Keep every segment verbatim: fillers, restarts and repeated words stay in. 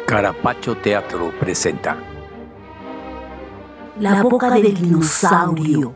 Carapacho Teatro presenta La boca del dinosaurio.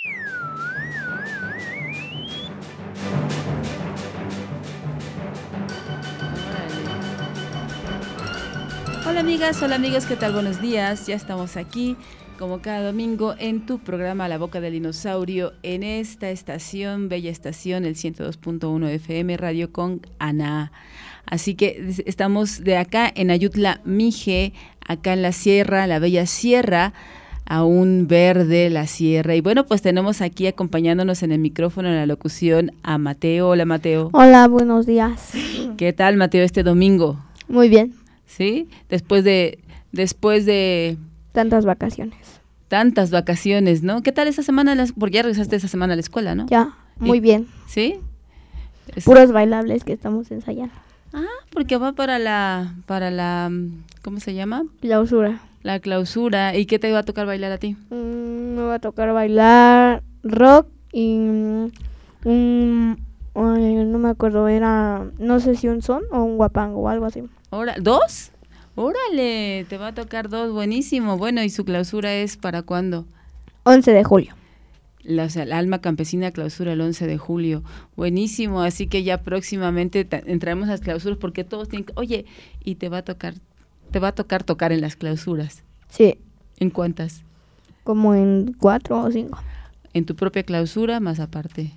Hola amigas, hola amigos, ¿qué tal? Buenos días, ya estamos aquí como cada domingo en tu programa La Boca del Dinosaurio, en esta estación, bella estación, el ciento dos punto uno F M, Radio con Ana. Así que estamos de acá en Ayutla Mije, acá en la sierra, la bella sierra, aún verde la sierra. Y bueno, pues tenemos aquí acompañándonos en el micrófono, en la locución, a Mateo. Hola Mateo. Hola, buenos días. ¿Qué tal Mateo este domingo? Muy bien. ¿Sí? Después de... Después de... Tantas vacaciones. Tantas vacaciones, ¿no? ¿Qué tal esta semana? Porque ya regresaste esta semana a la escuela, ¿no? Ya, muy ¿Y? bien. ¿Sí? Es... Puros bailables que estamos ensayando. Ah, porque va para la, para la, ¿cómo se llama? Clausura. La clausura. ¿Y qué te va a tocar bailar a ti? Mm, me va a tocar bailar rock y un, um, no me acuerdo, era, no sé si un son o un guapango o algo así. Ahora, ¿dos? Órale, te va a tocar dos, buenísimo. Bueno, ¿y su clausura es para cuándo? once de julio. La, o sea, la Alma Campesina clausura el once de julio. Buenísimo, así que ya próximamente ta- entraremos a las clausuras porque todos tienen que, oye, y te va a tocar, te va a tocar tocar en las clausuras. Sí. ¿En cuántas? Como en cuatro o cinco. En tu propia clausura, más aparte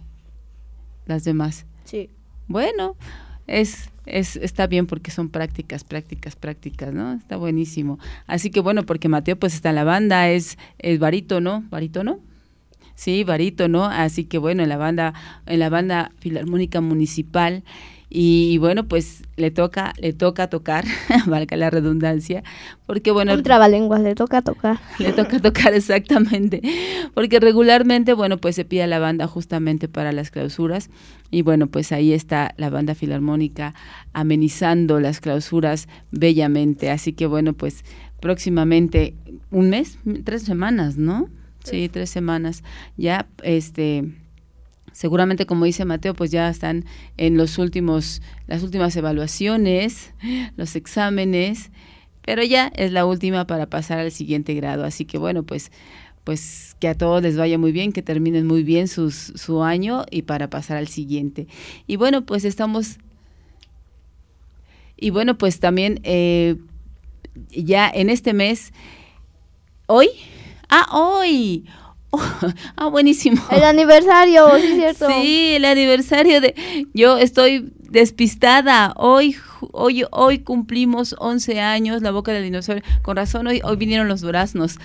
las demás. Sí. Bueno, es, es, está bien porque son prácticas, prácticas, prácticas, ¿no? Está buenísimo. Así que bueno, porque Mateo pues está en la banda, es, es barítono, barítono. Sí, barítono, así que bueno, en la banda, en la banda Filarmónica Municipal, y, y bueno, pues le toca, le toca tocar, valga la redundancia, porque bueno, un trabalenguas, le toca tocar. Le toca tocar exactamente, porque regularmente, bueno, pues se pide a la banda justamente para las clausuras, y bueno, pues ahí está la banda filarmónica amenizando las clausuras bellamente, así que bueno, pues próximamente, un mes, tres semanas, ¿no? Sí, tres semanas, ya, este... Seguramente, como dice Mateo, pues ya están en los últimos, las últimas evaluaciones, los exámenes, pero ya es la última para pasar al siguiente grado. Así que bueno, pues, pues que a todos les vaya muy bien, que terminen muy bien sus, su año y para pasar al siguiente. Y bueno, pues estamos, y bueno, pues también eh, ya en este mes, hoy, ah, hoy. Oh, ah, buenísimo. El aniversario, sí es cierto. Sí, el aniversario de... Yo estoy despistada. Hoy hoy hoy cumplimos once años, La Boca del Dinosaurio. Con razón, hoy, hoy vinieron los duraznos.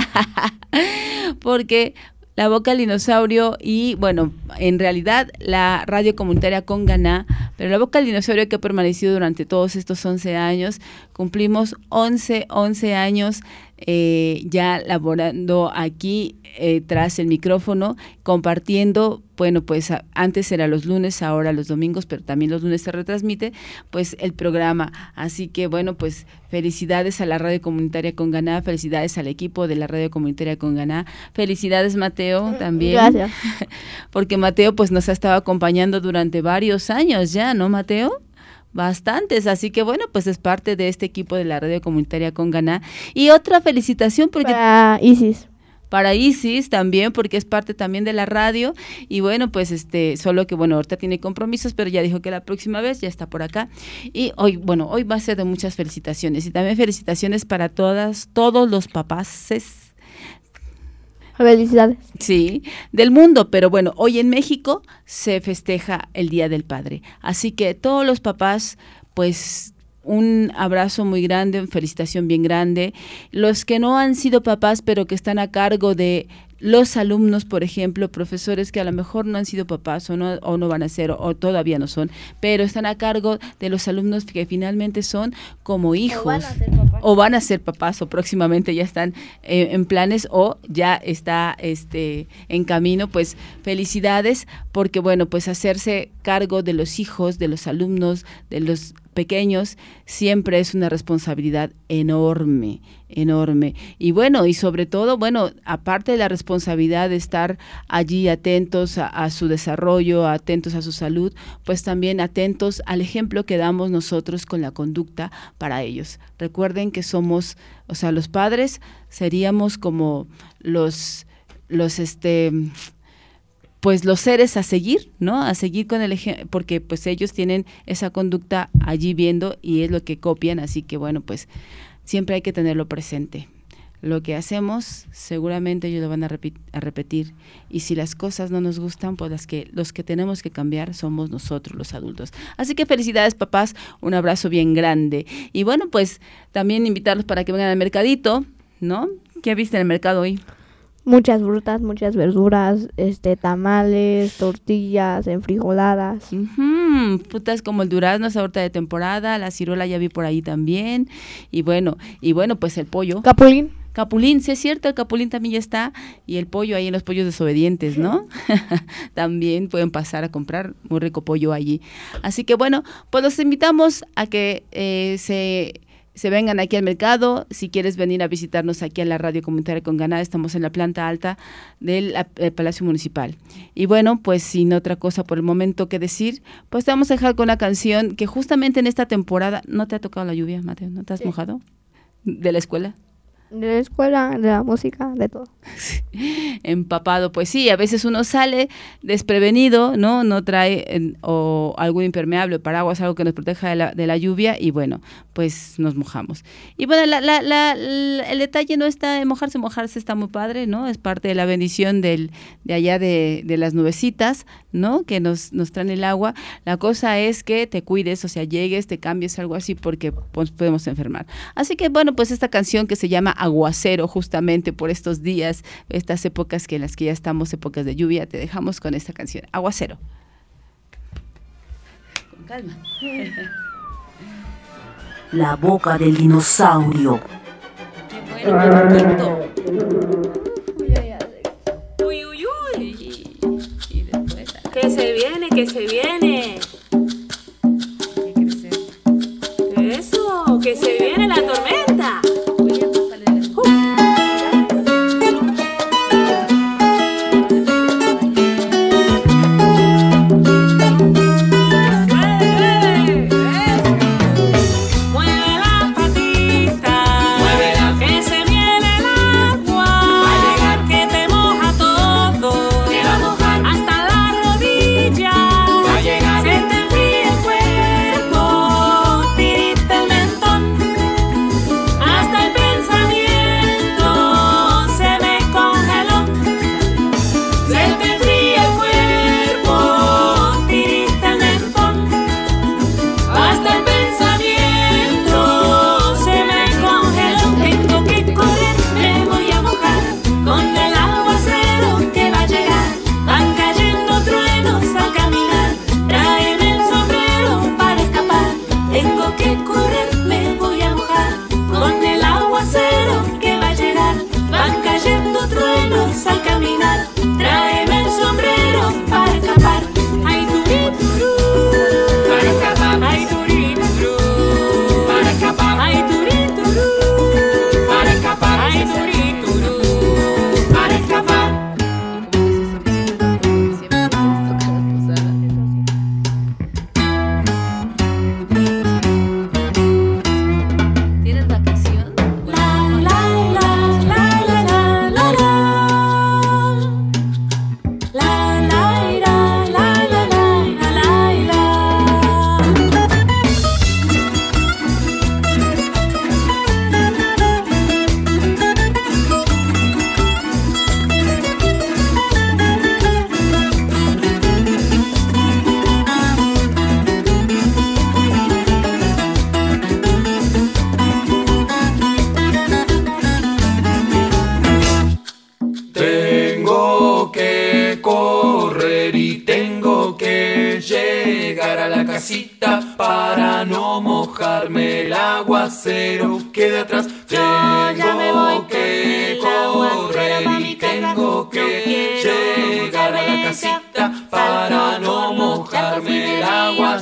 Porque La Boca del Dinosaurio y, bueno, en realidad la radio comunitaria Conganá, pero La Boca del Dinosaurio que ha permanecido durante todos estos once años, cumplimos once, once años eh, ya laborando aquí eh, tras el micrófono, compartiendo, bueno, pues a, antes era los lunes, ahora los domingos, pero también los lunes se retransmite, pues el programa. Así que, bueno, pues felicidades a la radio comunitaria Conganá, felicidades al equipo de la radio comunitaria Conganá, felicidades Mateo también. Gracias. Porque Mateo pues nos ha estado acompañando durante varios años ya, ¿no, Mateo? Bastantes, así que bueno, pues es parte de este equipo de la radio comunitaria Conganá. Y otra felicitación porque... Para Isis. Para Isis también, porque es parte también de la radio, y bueno, pues este, solo que bueno, ahorita tiene compromisos, pero ya dijo que la próxima vez ya está por acá, y hoy, bueno, hoy va a ser de muchas felicitaciones, y también felicitaciones para todas, todos los papaces. Felicidades. Sí, del mundo, pero bueno, hoy en México se festeja el Día del Padre, así que todos los papás, pues... un abrazo muy grande, una felicitación bien grande. Los que no han sido papás, pero que están a cargo de los alumnos, por ejemplo, profesores que a lo mejor no han sido papás o no, o no van a ser, o, o todavía no son, pero están a cargo de los alumnos que finalmente son como hijos. O van a ser papás. O van a ser papás, o próximamente ya están eh, en planes, o ya está este en camino. Pues felicidades, porque bueno, pues hacerse cargo de los hijos, de los alumnos, de los pequeños, siempre es una responsabilidad enorme, enorme. Y bueno, y sobre todo, bueno, aparte de la responsabilidad de estar allí atentos a, a su desarrollo, atentos a su salud, pues también atentos al ejemplo que damos nosotros con la conducta para ellos. Recuerden que somos, o sea, los padres seríamos como los, los, este... pues los seres a seguir, ¿no? A seguir con el ejemplo, porque pues ellos tienen esa conducta allí viendo y es lo que copian, así que bueno, pues siempre hay que tenerlo presente. Lo que hacemos, seguramente ellos lo van a, repi- a repetir, y si las cosas no nos gustan, pues las que, los que tenemos que cambiar somos nosotros, los adultos. Así que felicidades, papás, un abrazo bien grande. Y bueno, pues también invitarlos para que vengan al mercadito, ¿no? ¿Qué viste en el mercado hoy? Muchas frutas, muchas verduras, este, tamales, tortillas, enfrijoladas. Uh-huh. Frutas como el durazno es ahorita de temporada, la ciruela ya vi por ahí también, y bueno, y bueno, pues el pollo. Capulín. Capulín, sí es cierto, el capulín también ya está, y el pollo ahí en los pollos desobedientes, ¿no? También pueden pasar a comprar muy rico pollo allí. Así que bueno, pues los invitamos a que eh, se... se vengan aquí al mercado. Si quieres venir a visitarnos aquí a la Radio Comunitaria con Ganá, estamos en la planta alta del, del Palacio Municipal. Y bueno, pues sin otra cosa por el momento que decir, pues te vamos a dejar con una canción que justamente en esta temporada, ¿no te ha tocado la lluvia, Mateo? ¿No te has sí. mojado? ¿De la escuela? De la escuela, de la música, de todo. Empapado, pues sí, a veces uno sale desprevenido, ¿no? No trae en, o algún impermeable, paraguas, algo que nos proteja de la, de la lluvia, y bueno, pues nos mojamos. Y bueno, la, la, la, la, el detalle no está en mojarse, mojarse está muy padre, ¿no? Es parte de la bendición del, de allá de, de las nubecitas, ¿no? Que nos, nos traen el agua. La cosa es que te cuides, o sea, llegues, te cambies, algo así, porque pues, podemos enfermar. Así que bueno, pues esta canción que se llama Aguacero, justamente por estos días, estas épocas que en las que ya estamos, épocas de lluvia, te dejamos con esta canción, Aguacero. Con calma. La boca del dinosaurio. Qué bueno, Marquito. Uy, uy, uy. Y después, que se viene, que se viene. Eso, que se viene la tormenta. Para no mojarme el aguacero que de atrás. Tengo ya me voy que correr y tengo que llegar a la casita para no mojarme el aguacero.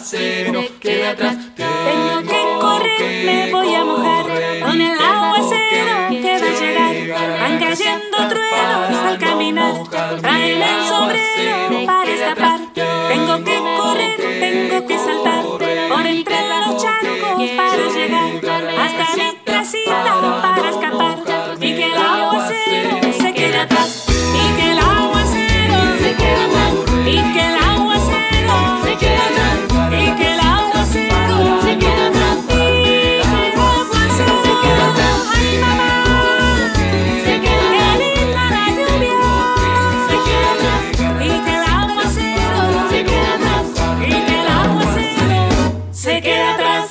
aguacero quede atrás. Tengo que correr, me voy a mojar con el aguacero que va a llegar. Van cayendo truenos al caminar, traen el sombrero para escapar. Tengo que correr, tengo que saltar por entre los charcos para llegar hasta mi casita para escapar. Y que el aguacero se quede atrás, y que el aguacero se quede atrás, y que el aguacero se quede atrás, y que el aguacero se quede atrás, y que el aguacero se quede atrás. Ay, mamá, se queda linda la lluvia, se queda atrás, y que el aguacero se quede atrás, y que el aguacero se quede atrás.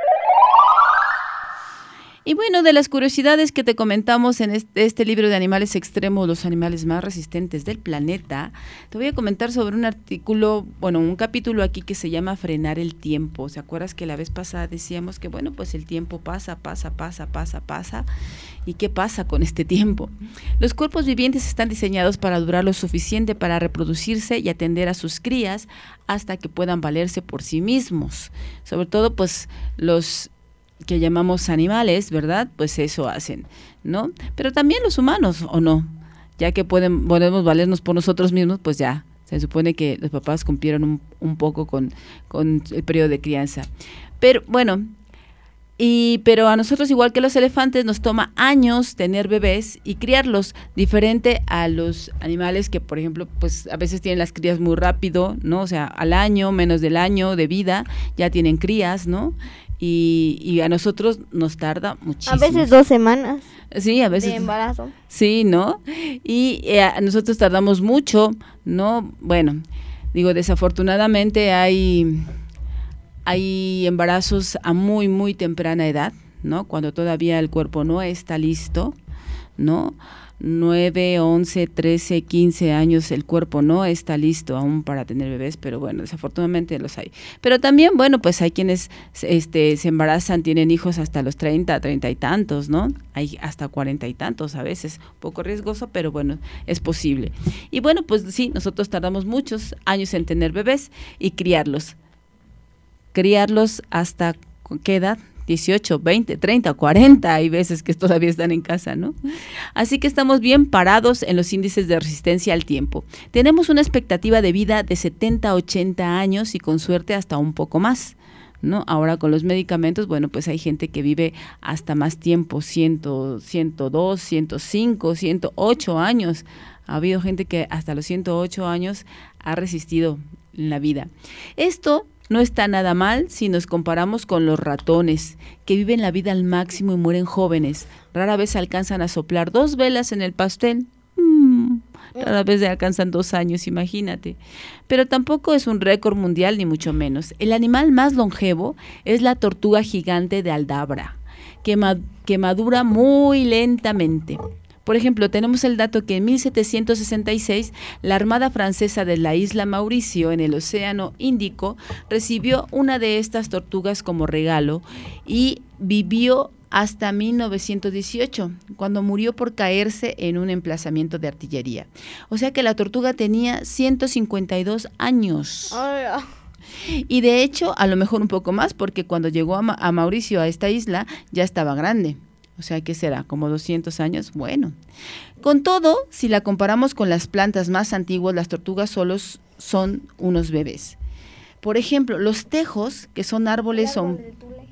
Y bueno, de las curiosidades que te comentamos en este, este libro de Animales Extremos, los animales más resistentes del planeta, te voy a comentar sobre un artículo, bueno, un capítulo aquí que se llama Frenar el tiempo. ¿Se acuerdas que la vez pasada decíamos que, bueno, pues el tiempo pasa, pasa, pasa, pasa, pasa? ¿Y qué pasa con este tiempo? Los cuerpos vivientes están diseñados para durar lo suficiente para reproducirse y atender a sus crías hasta que puedan valerse por sí mismos. Sobre todo, pues, los que llamamos animales, ¿verdad? Pues eso hacen, ¿no? Pero también los humanos, ¿o no? Ya que pueden, podemos valernos por nosotros mismos, pues ya, se supone que los papás cumplieron un, un poco con, con el periodo de crianza. Pero, bueno, y pero a nosotros, igual que los elefantes, nos toma años tener bebés y criarlos, diferente a los animales que, por ejemplo, pues a veces tienen las crías muy rápido, ¿no? O sea, al año, menos del año de vida, ya tienen crías, ¿no? Y, y a nosotros nos tarda muchísimo. A veces dos semanas. Sí, a veces. De embarazo. Sí, ¿no? Y eh, a nosotros tardamos mucho, ¿no? Bueno, digo, desafortunadamente hay, hay embarazos a muy, muy temprana edad, ¿no? Cuando todavía el cuerpo no está listo, ¿no? nueve, once, trece, quince años, el cuerpo no está listo aún para tener bebés, pero bueno, desafortunadamente los hay. Pero también, bueno, pues hay quienes este, se embarazan, tienen hijos hasta los treinta, treinta y tantos, ¿no? Hay hasta cuarenta y tantos a veces, un poco riesgoso, pero bueno, es posible. Y bueno, pues sí, nosotros tardamos muchos años en tener bebés y criarlos. Criarlos hasta, ¿qué edad? dieciocho, veinte, treinta, cuarenta, hay veces que todavía están en casa, ¿no? Así que estamos bien parados en los índices de resistencia al tiempo. Tenemos una expectativa de vida de setenta, ochenta años y con suerte hasta un poco más, ¿no? Ahora con los medicamentos, bueno, pues hay gente que vive hasta más tiempo, cien, ciento dos, ciento cinco, ciento ocho años. Ha habido gente que hasta los ciento ocho años ha resistido en la vida. Esto no está nada mal si nos comparamos con los ratones, que viven la vida al máximo y mueren jóvenes. Rara vez alcanzan a soplar dos velas en el pastel. Mm, rara vez alcanzan dos años, imagínate. Pero tampoco es un récord mundial, ni mucho menos. El animal más longevo es la tortuga gigante de Aldabra, que, ma- que madura muy lentamente. Por ejemplo, tenemos el dato que en mil setecientos sesenta y seis la Armada Francesa de la isla Mauricio, en el Océano Índico, recibió una de estas tortugas como regalo y vivió hasta mil novecientos dieciocho, cuando murió por caerse en un emplazamiento de artillería. O sea que la tortuga tenía ciento cincuenta y dos años. Hola. Y de hecho, a lo mejor un poco más, porque cuando llegó a, Ma- a Mauricio, a esta isla, ya estaba grande. O sea, ¿qué será? ¿Como doscientos años? Bueno. Con todo, si la comparamos con las plantas más antiguas, las tortugas solos son unos bebés. Por ejemplo, los tejos, que son árboles... son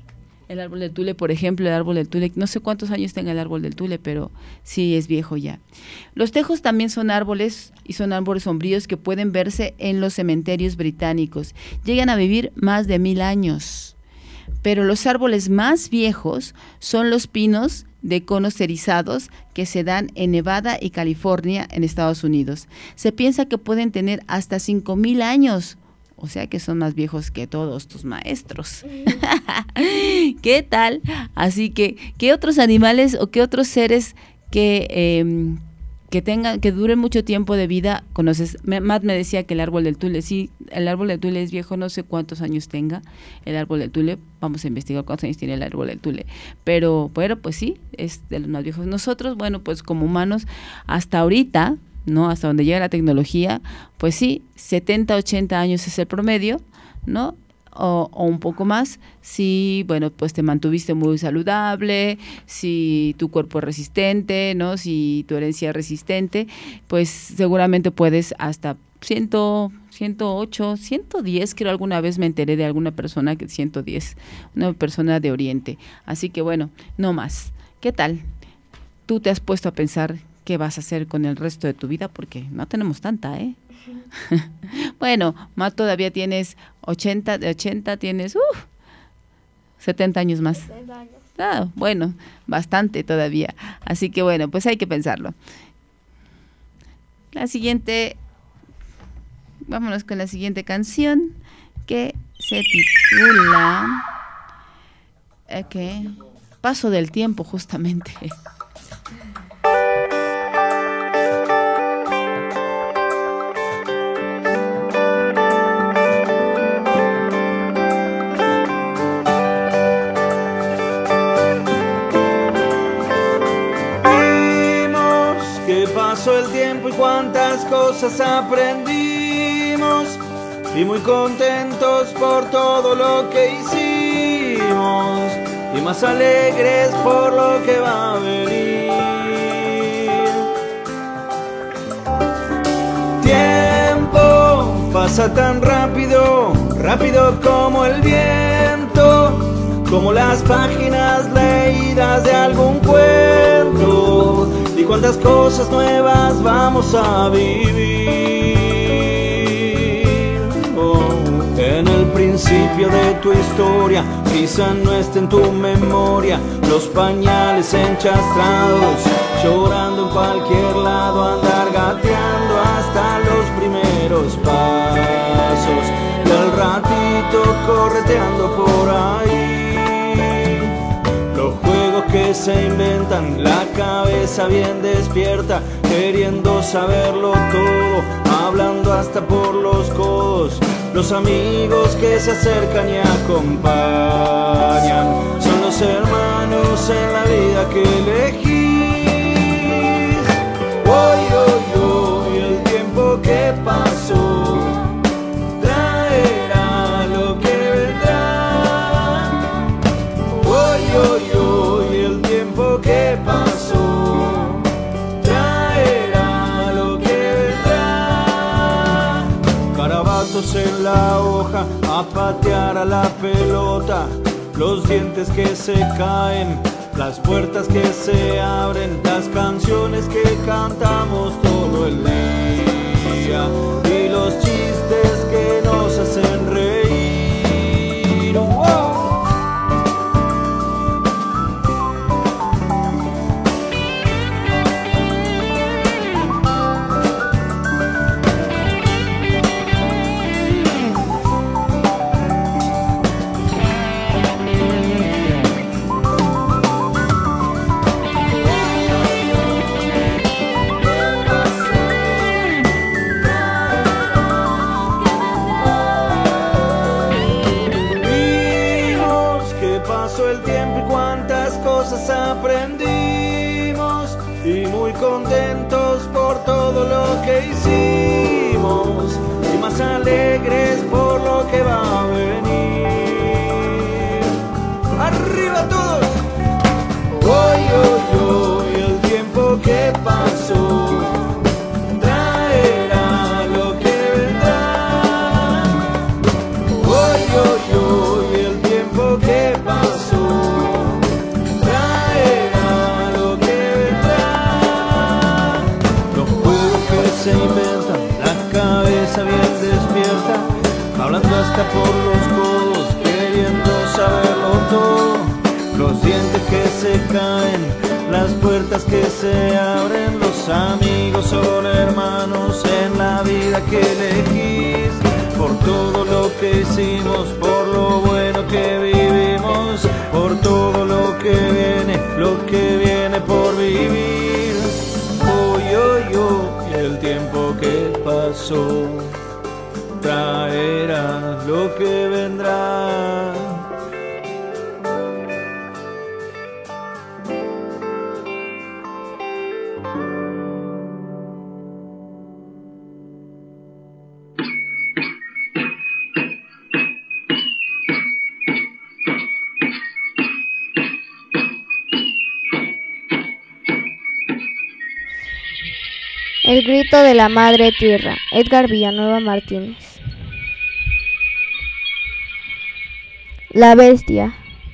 el árbol del tule, por ejemplo, el árbol del tule, no sé cuántos años tenga el árbol del tule, pero sí es viejo ya. Los tejos también son árboles y son árboles sombríos que pueden verse en los cementerios británicos. Llegan a vivir más de mil años. Pero los árboles más viejos son los pinos de conos erizados que se dan en Nevada y California en Estados Unidos. Se piensa que pueden tener hasta cinco mil años, o sea que son más viejos que todos tus maestros. ¿Qué tal? Así que, ¿qué otros animales o qué otros seres que... Eh, que tengan, que duren mucho tiempo de vida, conoces? Me, Matt me decía que el árbol del tule, sí, el árbol del tule es viejo, no sé cuántos años tenga el árbol del tule, vamos a investigar cuántos años tiene el árbol del tule, pero, pero pues sí, es de los más viejos. Nosotros, bueno, pues como humanos, hasta ahorita, ¿no? Hasta donde llega la tecnología, pues sí, setenta, ochenta años es el promedio, ¿no? o, o un poco más si, bueno, pues te mantuviste muy saludable, si tu cuerpo es resistente, ¿no? Si tu herencia es resistente, pues seguramente puedes hasta cien, ciento ocho, ciento diez, creo alguna vez me enteré de alguna persona que ciento diez, una persona de Oriente. Así que bueno, no más. ¿Qué tal? ¿Tú te has puesto a pensar qué vas a hacer con el resto de tu vida? Porque no tenemos tanta, ¿eh? Bueno, más todavía tienes ochenta, de ochenta tienes uh, setenta años más. Ah, bueno, bastante todavía. Así que bueno, pues hay que pensarlo. La siguiente, vámonos con la siguiente canción que se titula eh, ¿qué? Paso del tiempo, justamente. Pasó el tiempo y cuántas cosas aprendimos, y muy contentos por todo lo que hicimos, y más alegres por lo que va a venir. Tiempo pasa tan rápido, rápido como el viento, como las páginas leídas de algún cuento. Y cuántas cosas nuevas vamos a vivir. Oh, en el principio de tu historia, quizá no esté en tu memoria los pañales enchastrados, llorando en cualquier lado, andar gateando hasta los primeros pasos, y al ratito correteando por ahí. Los juegos que se inventan, la cabeza bien despierta, queriendo saberlo todo, hablando hasta por los codos. Los amigos que se acercan y acompañan son los hermanos en la vida que elegís. Hoy, hoy, hoy, el tiempo que pasó traerá lo que vendrá. Hoy, hoy, hoy, el tiempo que pasó traerá lo que vendrá. Carabatos en la hoja, a patear a la pelota, los dientes que se caen, las puertas que se abren, las canciones que cantamos todo el día, y los chistes que nos hacen reír. ¡Wow! Aprendimos y muy contentos por todo lo que hicimos, y más alegres por lo que va a venir. ¡Arriba todos! Hoy, hoy, hoy, el tiempo que pasó traerá lo que vendrá. Hoy, hoy, hoy, el tiempo que pasó se inventan, la cabeza bien despierta, hablando hasta por los codos, queriendo saberlo todo. Los dientes que se caen, las puertas que se abren, los amigos son hermanos en la vida que elegís, por todo lo que hicimos, por lo bueno que vivimos, por todo lo que viene, lo que viene por vivir. Hoy, hoy, hoy, el tiempo que pasó traerá lo que vendrá. El grito de la madre tierra. Edgar Villanueva Martínez. La bestia.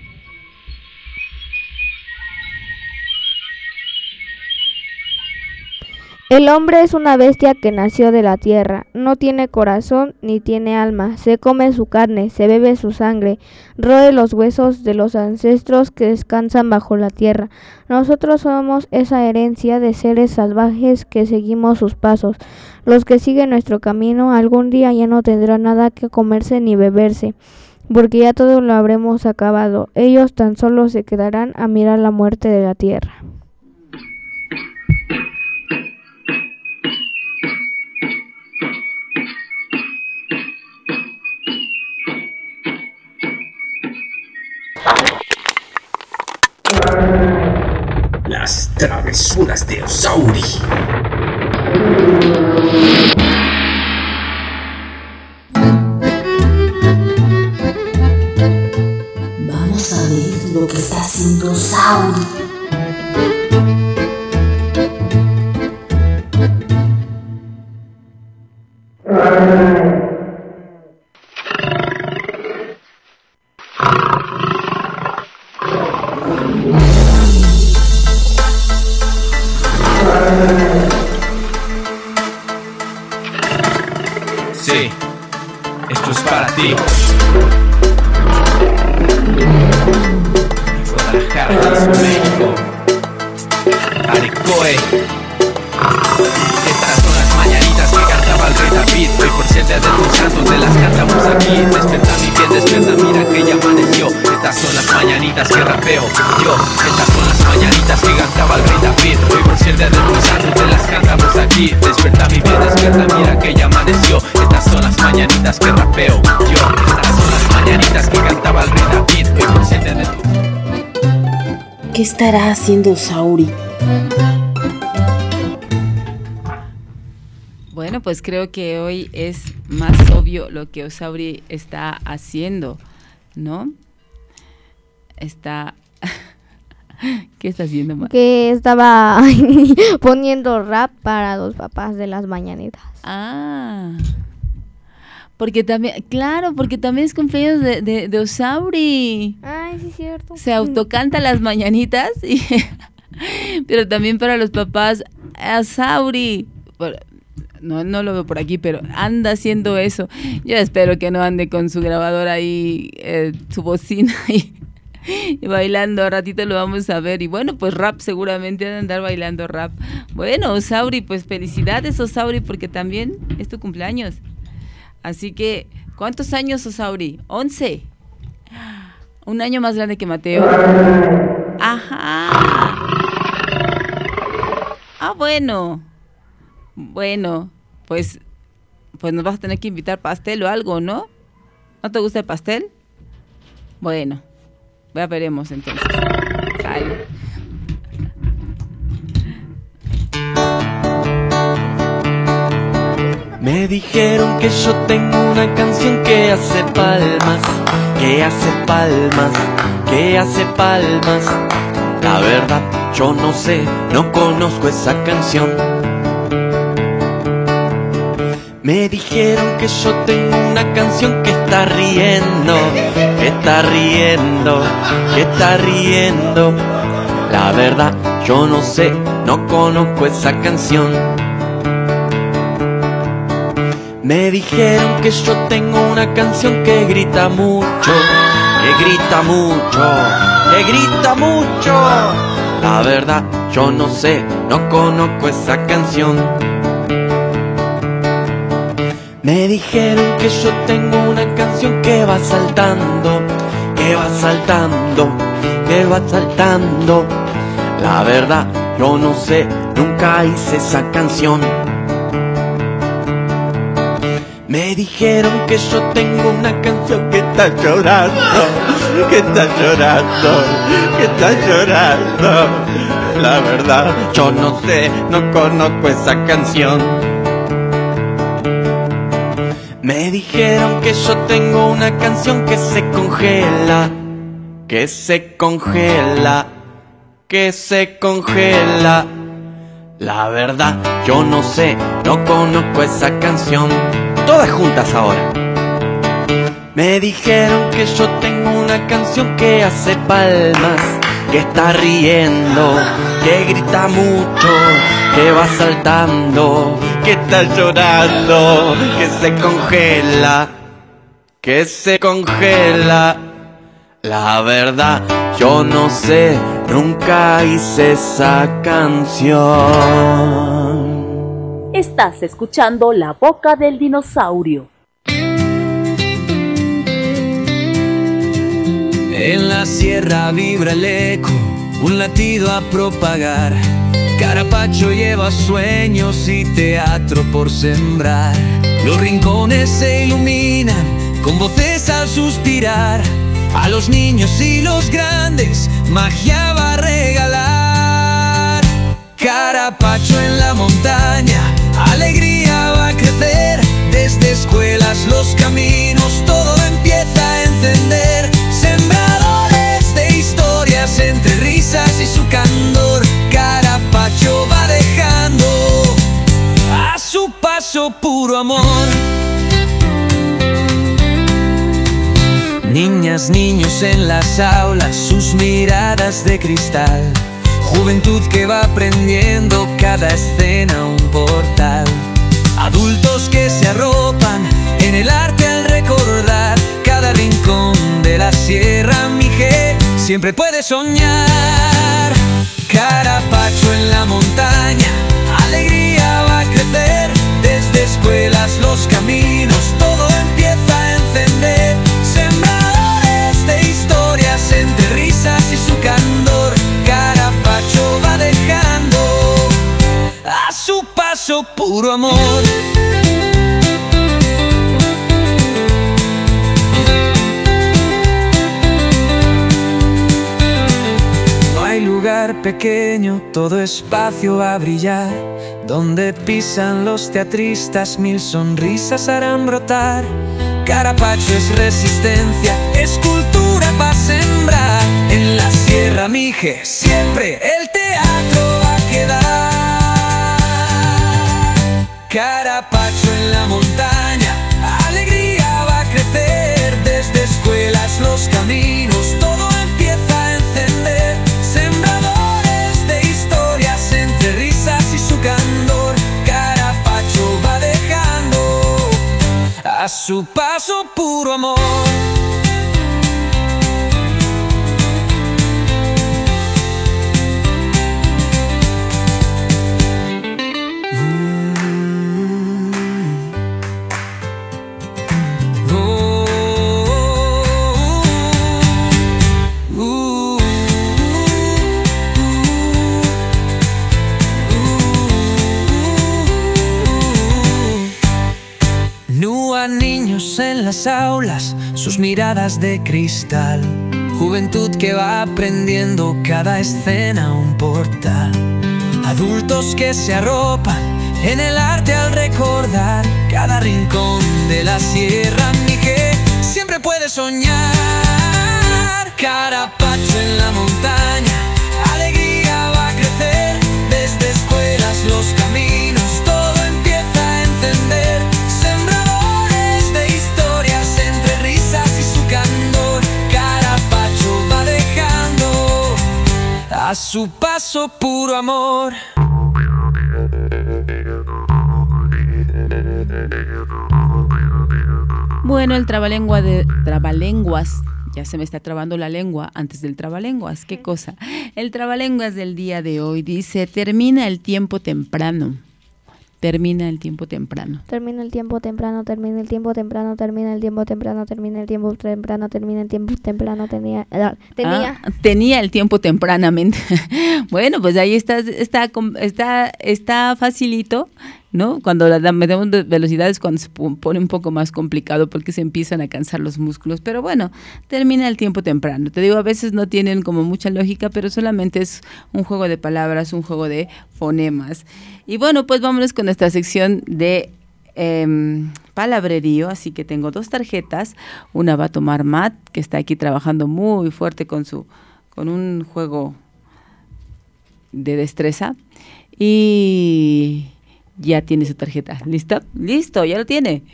El hombre es una bestia que nació de la tierra, no tiene corazón ni tiene alma, se come su carne, se bebe su sangre, roe los huesos de los ancestros que descansan bajo la tierra. Nosotros somos esa herencia de seres salvajes que seguimos sus pasos. Los que siguen nuestro camino algún día ya no tendrán nada que comerse ni beberse, porque ya todo lo habremos acabado. Ellos tan solo se quedarán a mirar la muerte de la tierra. Las travesuras de Osauri. Vamos a ver lo que está haciendo Osauri. Sí, esto es para ti. Guadalajara, Jalisco, México. Arecoe. Estas son las mañanitas que cantaba el rey David. Hoy por ser día de tus santos te las cantamos aquí. Despierta mi bien, despierta, mira que ya amaneció. Estas son las mañanitas que rapeo yo. Estas son las mañanitas que cantaba el rey David. Hoy por ser día de tus santos te las cantamos aquí. Despierta mi bien, despierta, mira que ya amaneció. Estas son las mañanitas que rapeo yo. Estas son las mañanitas que cantaba el rey David. Hoy por ser día de tus... ¿Qué estará haciendo Osauri? Bueno, pues creo que hoy es más obvio lo que Osauri está haciendo, ¿no? Está... ¿Qué está haciendo, Ma? Que estaba poniendo rap para los papás de las mañanitas. Ah, porque también, claro, porque también es cumpleaños de, de, de Osauri. Ay, sí es cierto. Se autocanta las mañanitas, y pero también para los papás, Osauri. No, no lo veo por aquí, pero anda haciendo eso. Yo espero que no ande con su grabadora ahí, eh, su bocina y, y bailando. A ratito lo vamos a ver. Y bueno, pues rap, seguramente ha de andar bailando rap. Bueno, Osauri, pues felicidades, Osauri, porque también es tu cumpleaños. Así que, ¿cuántos años, Osauri? once. Un año más grande que Mateo. Ajá. Ah, bueno. Bueno, pues, pues nos vas a tener que invitar pastel o algo, ¿no? ¿No te gusta el pastel? Bueno, ya veremos entonces. Sale. Me dijeron que yo tengo una canción que hace palmas, que hace palmas, que hace palmas. La verdad, yo no sé, no conozco esa canción. Me dijeron que yo tengo una canción que está riendo, que está riendo, que está riendo. La verdad, yo no sé, no conozco esa canción. Me dijeron que yo tengo una canción que grita mucho, que grita mucho, que grita mucho. La verdad, yo no sé, no conozco esa canción. Me dijeron que yo tengo una canción que va saltando, que va saltando, que va saltando. La verdad, yo no sé, nunca hice esa canción. Me dijeron que yo tengo una canción que está llorando, que está llorando, que está llorando. La verdad, yo no sé, no conozco esa canción. Me dijeron que yo tengo una canción que se congela, que se congela, que se congela. La verdad, yo no sé, no conozco esa canción. Todas juntas ahora. Me dijeron que yo tengo una canción que hace palmas, que está riendo, que grita mucho, que va saltando, que está llorando, que se congela, que se congela. La verdad, yo no sé, nunca hice esa canción. Estás escuchando La Boca del Dinosaurio. En la sierra vibra el eco, un latido a propagar. Carapacho lleva sueños y teatro por sembrar. Los rincones se iluminan con voces al suspirar. A los niños y los grandes magia va a regalar. Carapacho en la montaña, alegría va a crecer. Desde escuelas, los caminos, todo empieza a encender. Sembradores de historias entre risas y su candor. Carapacho va dejando a su paso puro amor. Niñas, niños en las aulas, sus miradas de cristal. Juventud que va aprendiendo, cada escena un portal. Adultos que se arropan en el arte al recordar. Cada rincón de la Sierra Mije siempre puede soñar. Carapacho en la montaña, alegría va a crecer. Desde escuelas, los caminos, todo empieza a encender. Sembradores de historias entre risas y su candor. Carapacho va dejando a su paso puro amor. No hay lugar pequeño, todo espacio va a brillar. Donde pisan los teatristas, mil sonrisas harán brotar. Carapacho es resistencia, es cultura para sembrar. En la Sierra Mije siempre el teatro va a quedar. Carapacho en la montaña, alegría va a crecer. Desde escuelas, los caminos, todo empieza a encender. Sembradores de historias entre risas y su candor. Carapacho va dejando a su paso puro amor. Niños en las aulas, sus miradas de cristal. Juventud que va aprendiendo, cada escena un portal. Adultos que se arropan en el arte al recordar. Cada rincón de la Sierra Mije siempre puede soñar. Carapacho en la montaña, alegría va a crecer. Desde escuelas, los caminos, todo empieza a encender. A su paso puro amor. Bueno, el trabalengua de trabalenguas, ya se me está trabando la lengua antes del trabalenguas, qué cosa. El trabalenguas del día de hoy dice: termina el tiempo temprano. Termina el tiempo temprano. Termina el tiempo temprano, termina el tiempo temprano, termina el tiempo temprano, termina el tiempo temprano, termina el tiempo temprano, tenía, uh, tenía. Ah, tenía el tiempo tempranamente. Bueno, pues ahí está, está, está, está facilito, ¿no? Cuando la metemos de velocidades, cuando se pone un poco más complicado porque se empiezan a cansar los músculos. Pero bueno, termina el tiempo temprano. Te digo, a veces no tienen como mucha lógica, pero solamente es un juego de palabras, un juego de fonemas. Y bueno, pues vámonos con nuestra sección de eh, palabrerío. Así que tengo dos tarjetas. Una va a tomar Matt, que está aquí trabajando muy fuerte con su, con un juego de destreza. y ya tiene su tarjeta. ¿Listo? Listo, ya lo tiene.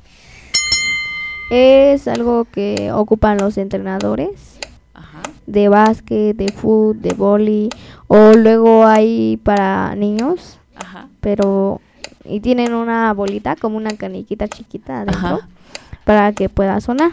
Es algo que ocupan los entrenadores. Ajá. De básquet, de fútbol, de vóley, o luego hay para niños. Ajá. Pero y tienen una bolita como una caniquita chiquita adentro. Ajá. Para que pueda sonar.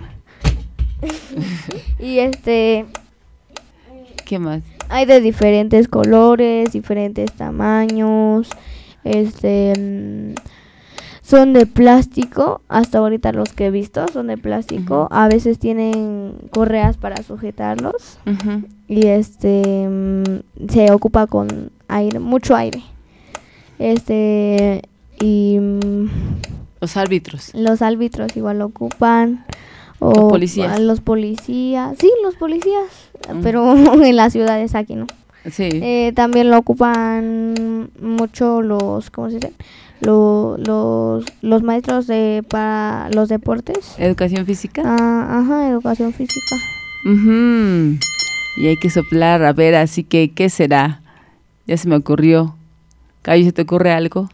Y este, ¿qué más? Hay de diferentes colores, diferentes tamaños. Este, son de plástico. Hasta ahorita los que he visto son de plástico. Uh-huh. A veces tienen correas para sujetarlos. Uh-huh. Y este se ocupa con aire, mucho aire. Este y los árbitros. Los árbitros igual lo ocupan. O los policías. Los policías. Sí, los policías. Uh-huh. Pero en las ciudades aquí no. Sí. Eh, también lo ocupan mucho los, ¿cómo se dice? Lo, los, los maestros de para los deportes. ¿Educación física? Ah, ajá, educación física. Uh-huh. Y hay que soplar, a ver, así que, ¿qué será? Ya se me ocurrió. Cayo, ¿se te ocurre algo?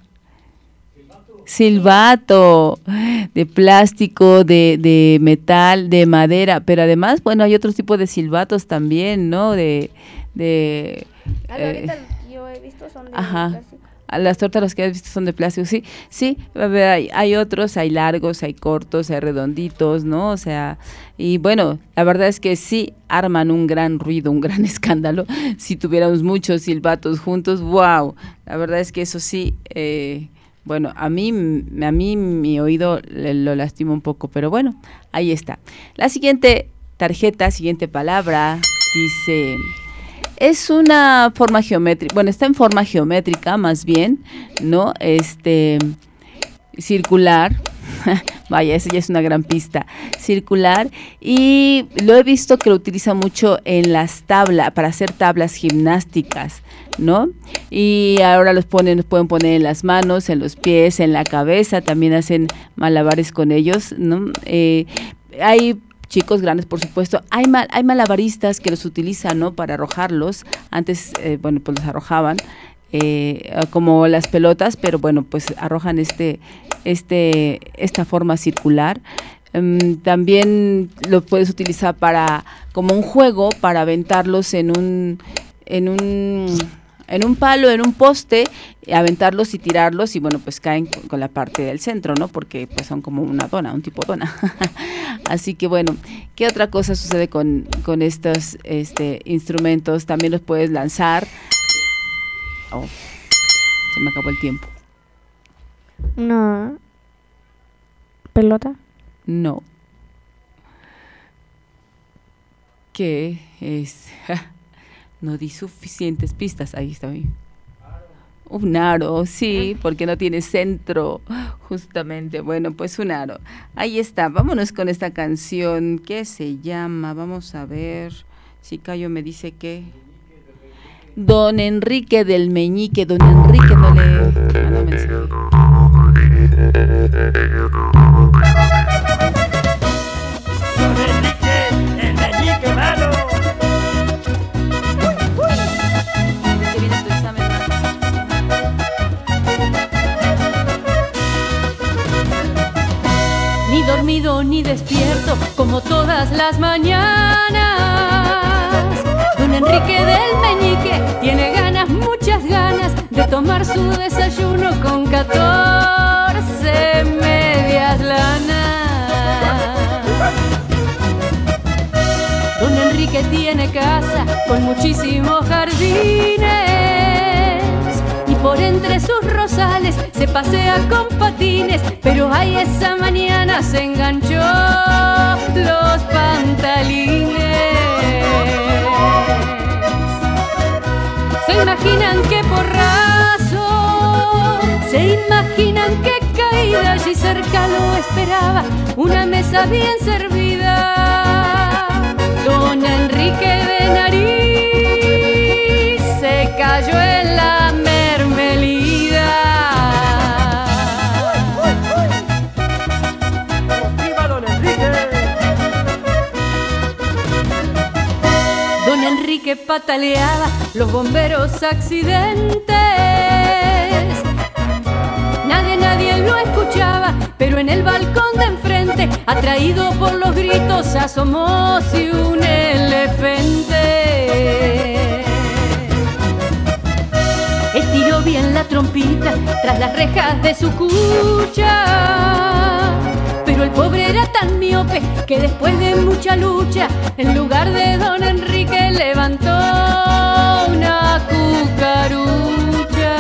Silbato, de plástico, de, de metal, de madera, pero además, bueno, hay otros tipos de silbatos también, ¿no? De, de ah, eh, ahorita los que yo he visto son de ajá. plástico. Las tortas las que has visto son de plástico, sí, sí, a ver, hay, hay otros, hay largos, hay cortos, hay redonditos, ¿no? O sea, y bueno, la verdad es que sí arman un gran ruido, un gran escándalo, si tuviéramos muchos silbatos juntos, wow, la verdad es que eso sí, eh, bueno, a mí, a mí mi oído lo lastima un poco, pero bueno, ahí está. La siguiente tarjeta, siguiente palabra, dice, es una forma geométrica, bueno, está en forma geométrica más bien, ¿no? Este, circular, vaya, esa ya es una gran pista, circular, y lo he visto que lo utiliza mucho en las tablas, para hacer tablas gimnásticas, ¿no? Y ahora los ponen, los pueden poner en las manos, en los pies, en la cabeza, también hacen malabares con ellos, ¿no? Eh, hay chicos grandes, por supuesto, hay mal, hay malabaristas que los utilizan, ¿no? Para arrojarlos, antes, eh, bueno, pues los arrojaban, eh, como las pelotas, pero bueno, pues arrojan este, este, esta forma circular. Um, también lo puedes utilizar para, como un juego, para aventarlos en un, en un en un palo, en un poste, aventarlos y tirarlos y bueno, pues caen con, con la parte del centro, ¿no? Porque pues son como una dona, un tipo de dona. Así que bueno, ¿qué otra cosa sucede con, con estos este, instrumentos? También los puedes lanzar. Oh, se me acabó el tiempo. Una pelota. No. ¿Qué es? No di suficientes pistas. Ahí está bien. Un aro, sí, porque no tiene centro, justamente. Bueno, pues un aro. Ahí está. Vámonos con esta canción. ¿Qué se llama? Vamos a ver si Cayo me dice que... Don Enrique del Meñique. Don Enrique no le mandó mensaje. Don Enrique, el Meñique, mano. ¿Qué viene tu examen? Ni dormido ni despierto, como todas las mañanas. Don Enrique del Meñique tiene ganas, muchas ganas, de tomar su desayuno con catorce medias lanas. Don Enrique tiene casa con muchísimos jardines y por entre sus rosales se pasea con patines, pero ay, esa mañana se enganchó los pantalines. Se imaginan qué porrazo, se imaginan qué caída, allí cerca lo esperaba una mesa bien servida. Don Enrique de nariz se cayó en la mermelida. ¡Viva Don Enrique! Don Enrique pataleaba, los bomberos accidentes. escuchaba, pero en el balcón de enfrente, atraído por los gritos, asomóse un elefante. Estiró bien la trompita tras las rejas de su cucha, pero el pobre era tan miope que después de mucha lucha, en lugar de don Enrique levantó una cucarucha.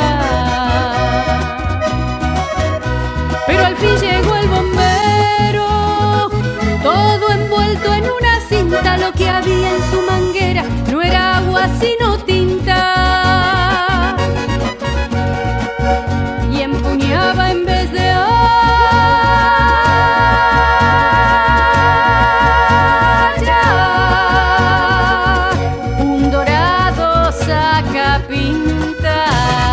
Pero al fin llegó el bombero, todo envuelto en una cinta. Lo que había en su manguera no era agua sino tinta, y empuñaba en vez de hacha un dorado sacapinta.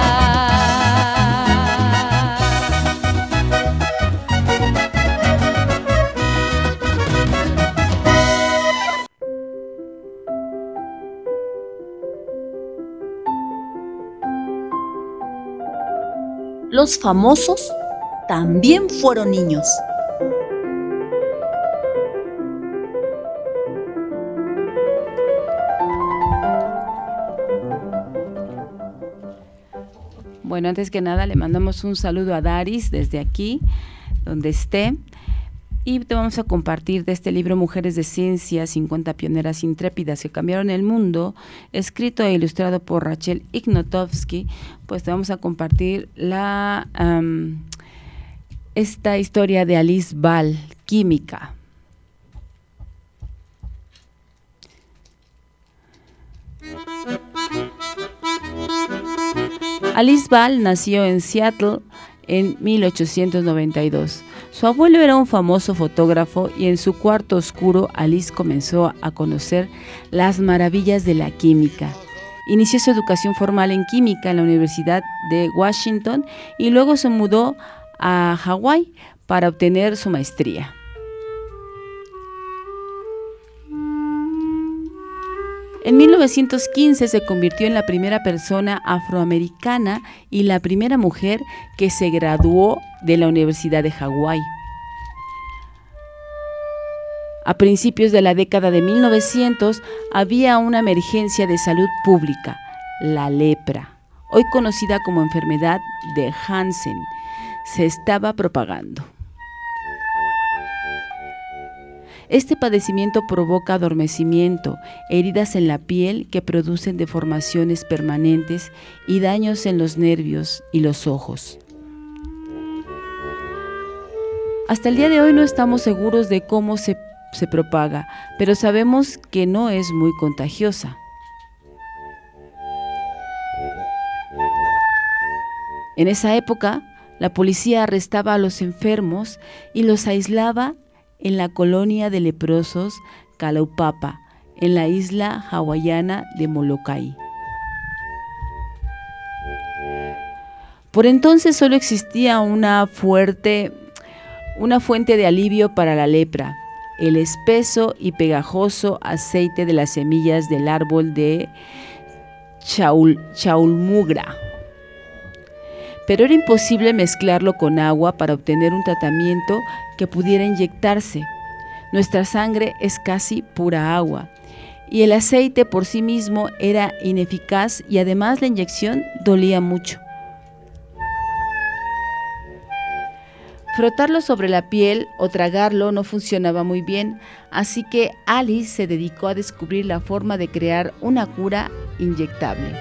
Los famosos también fueron niños. Bueno, antes que nada le mandamos un saludo a Daris desde aquí, donde esté, y te vamos a compartir de este libro Mujeres de Ciencia, cincuenta pioneras intrépidas que cambiaron el mundo, escrito e ilustrado por Rachel Ignotovsky. Pues te vamos a compartir la um, esta historia de Alice Ball, química. Alice Ball nació en Seattle en mil ochocientos noventa y dos. Su abuelo era un famoso fotógrafo y en su cuarto oscuro Alice comenzó a conocer las maravillas de la química. Inició su educación formal en química en la Universidad de Washington y luego se mudó a Hawái para obtener su maestría. En mil novecientos quince se convirtió en la primera persona afroamericana y la primera mujer que se graduó de la Universidad de Hawái. A principios de la década de mil novecientos había una emergencia de salud pública, la lepra, hoy conocida como enfermedad de Hansen, se estaba propagando. Este padecimiento provoca adormecimiento, heridas en la piel que producen deformaciones permanentes y daños en los nervios y los ojos. Hasta el día de hoy no estamos seguros de cómo se, se propaga, pero sabemos que no es muy contagiosa. En esa época, la policía arrestaba a los enfermos y los aislaba en la colonia de leprosos Kalaupapa, en la isla hawaiana de Molokai. Por entonces solo existía una fuerte, una fuente de alivio para la lepra, el espeso y pegajoso aceite de las semillas del árbol de chaul, chaulmugra. Pero era imposible mezclarlo con agua para obtener un tratamiento que pudiera inyectarse. Nuestra sangre es casi pura agua y el aceite por sí mismo era ineficaz y además la inyección dolía mucho. Frotarlo sobre la piel o tragarlo no funcionaba muy bien, así que Alice se dedicó a descubrir la forma de crear una cura inyectable.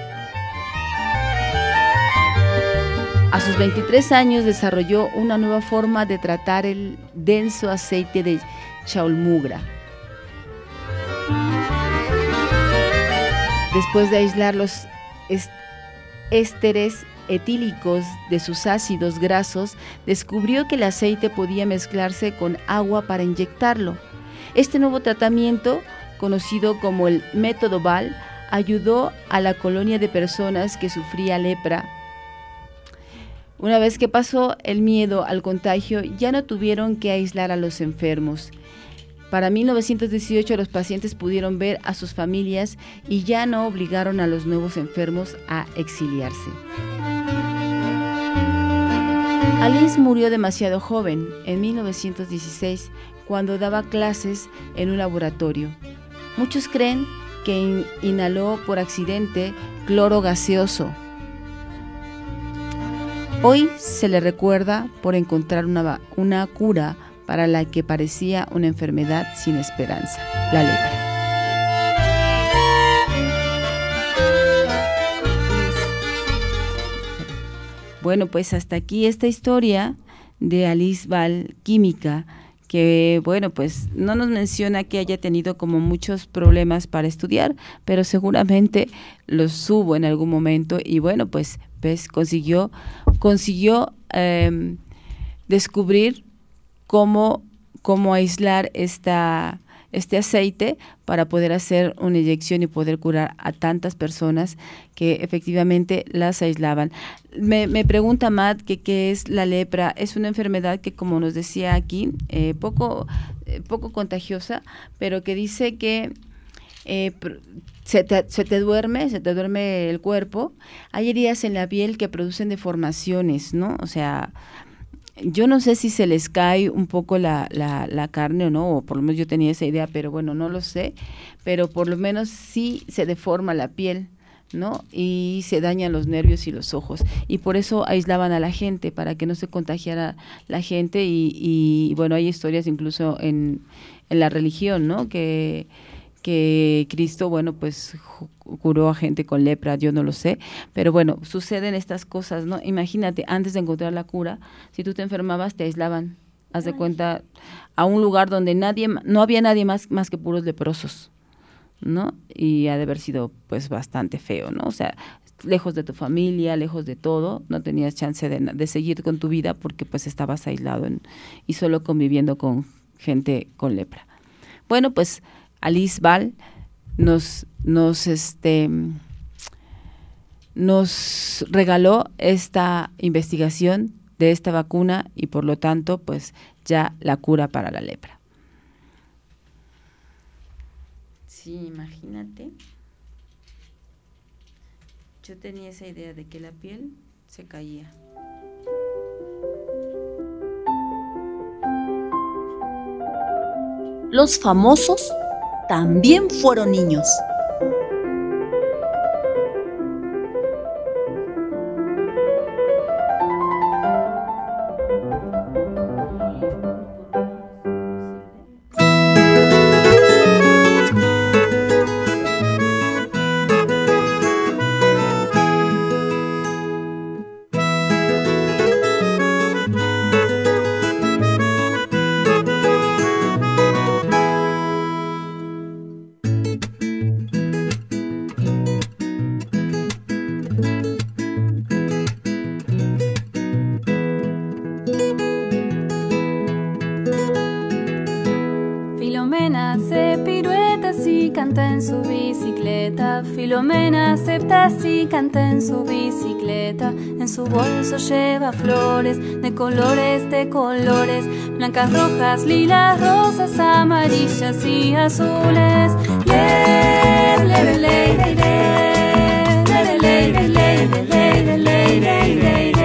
A sus veintitrés años desarrolló una nueva forma de tratar el denso aceite de chaulmugra. Después de aislar los ésteres etílicos de sus ácidos grasos, descubrió que el aceite podía mezclarse con agua para inyectarlo. Este nuevo tratamiento, conocido como el método Ball, ayudó a la colonia de personas que sufría lepra. Una vez que pasó el miedo al contagio, ya no tuvieron que aislar a los enfermos. Para mil novecientos dieciocho los pacientes pudieron ver a sus familias y ya no obligaron a los nuevos enfermos a exiliarse. Alice murió demasiado joven, en mil novecientos dieciséis, cuando daba clases en un laboratorio. Muchos creen que in- inhaló por accidente cloro gaseoso. Hoy se le recuerda por encontrar una, una cura para la que parecía una enfermedad sin esperanza, la lepra. Bueno, pues hasta aquí esta historia de Alice Ball, química, que bueno, pues no nos menciona que haya tenido como muchos problemas para estudiar, pero seguramente los hubo en algún momento y bueno, pues ves, consiguió, consiguió eh, descubrir cómo, cómo aislar esta, este aceite para poder hacer una inyección y poder curar a tantas personas que efectivamente las aislaban. Me, me pregunta Matt que qué es la lepra. Es una enfermedad que, como nos decía aquí, eh, poco, eh, poco contagiosa, pero que dice que eh, se, te, se te duerme, se te duerme el cuerpo. Hay heridas en la piel que producen deformaciones, ¿no? O sea, yo no sé si se les cae un poco la, la, la carne o no, o por lo menos yo tenía esa idea, pero bueno, no lo sé, pero por lo menos sí se deforma la piel, ¿no? Y se dañan los nervios y los ojos, y por eso aislaban a la gente, para que no se contagiara la gente, y, y bueno, hay historias incluso en, en la religión, ¿no? Que que Cristo, bueno, pues curó a gente con lepra, yo no lo sé, pero bueno, suceden estas cosas, ¿no? Imagínate, antes de encontrar la cura, si tú te enfermabas, te aislaban, haz de cuenta, a un lugar donde nadie, no había nadie más, más que puros leprosos, ¿no? Y ha de haber sido, pues, bastante feo, ¿no? O sea, lejos de tu familia, lejos de todo, no tenías chance de, de seguir con tu vida porque, pues, estabas aislado en, y solo conviviendo con gente con lepra. Bueno, pues, Alice Ball nos, nos, este, nos regaló esta investigación de esta vacuna y por lo tanto, pues ya la cura para la lepra. Sí, imagínate. Yo tenía esa idea de que la piel se caía. Los famosos también fueron niños. Filomena hace piruetas y canta en su bicicleta. Filomena acepta y canta en su bicicleta. En su bolso lleva flores de colores, de colores, blancas, rojas, lilas, rosas, amarillas y azules. Le, le, le, le, le, le, le, le, le, le, le, le, le, le.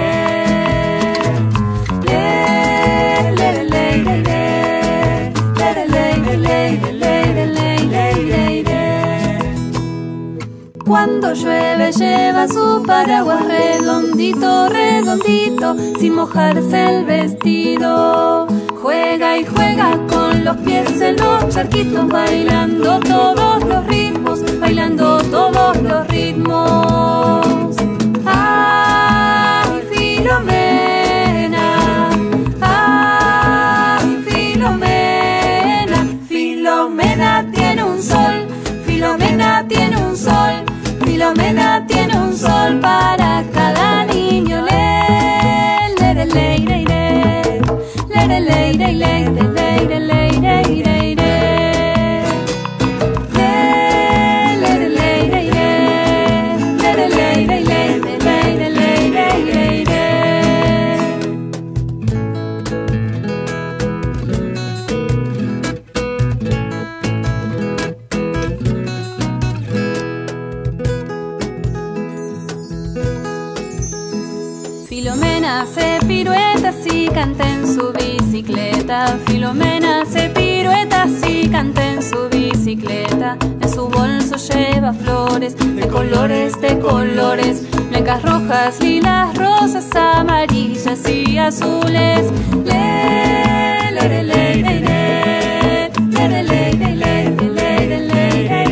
Cuando llueve lleva su paraguas redondito, redondito, sin mojarse el vestido. Juega y juega con los pies en los charquitos, bailando todos los ritmos, bailando todos los ritmos. ¡Ay, Filomena! ¡Ay, Filomena! Filomena tiene un sol, Filomena tiene un sol. Filomena tiene un sol para cada niño. Le, le, le, le, le, le, le, le, le, le, le, le, le, le, le, le. Filomena hace piruetas canta en su bicicleta. Filomena hace piruetas y canta en su bicicleta. En su bolso lleva flores de colores, de colores, blancas, rojas, lilas, rosas, amarillas y azules. Le, le, le, le, le, le, le, le, le, le, le, le, le, le.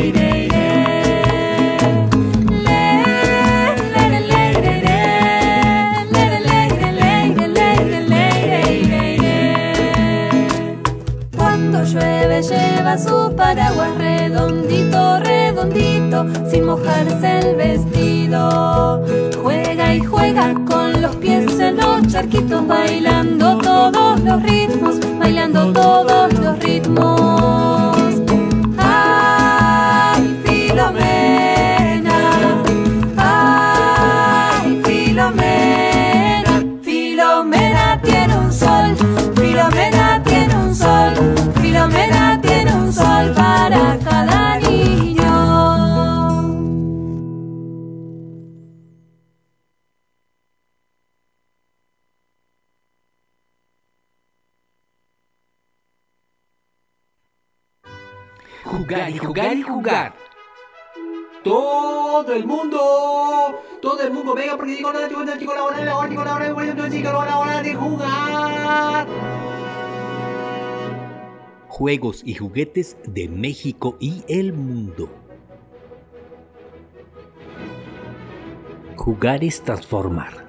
Llueve, lleva su paraguas redondito, redondito, sin mojarse el vestido. Juega y juega con los pies en los charquitos, bailando todos los ritmos, bailando todos los ritmos. Ay, Filomena, ay, Filomena, Filomena tiene un sol, Filomena tiene un sol. Filomena tiene un sol para cada niño. Jugar y jugar y jugar. Todo el mundo, todo el mundo, venga, porque digo, no, digo, no, digo, la hora, la hora, digo, la hora, digo, la hora de jugar. Juegos y juguetes de México y el mundo. Jugar es transformar.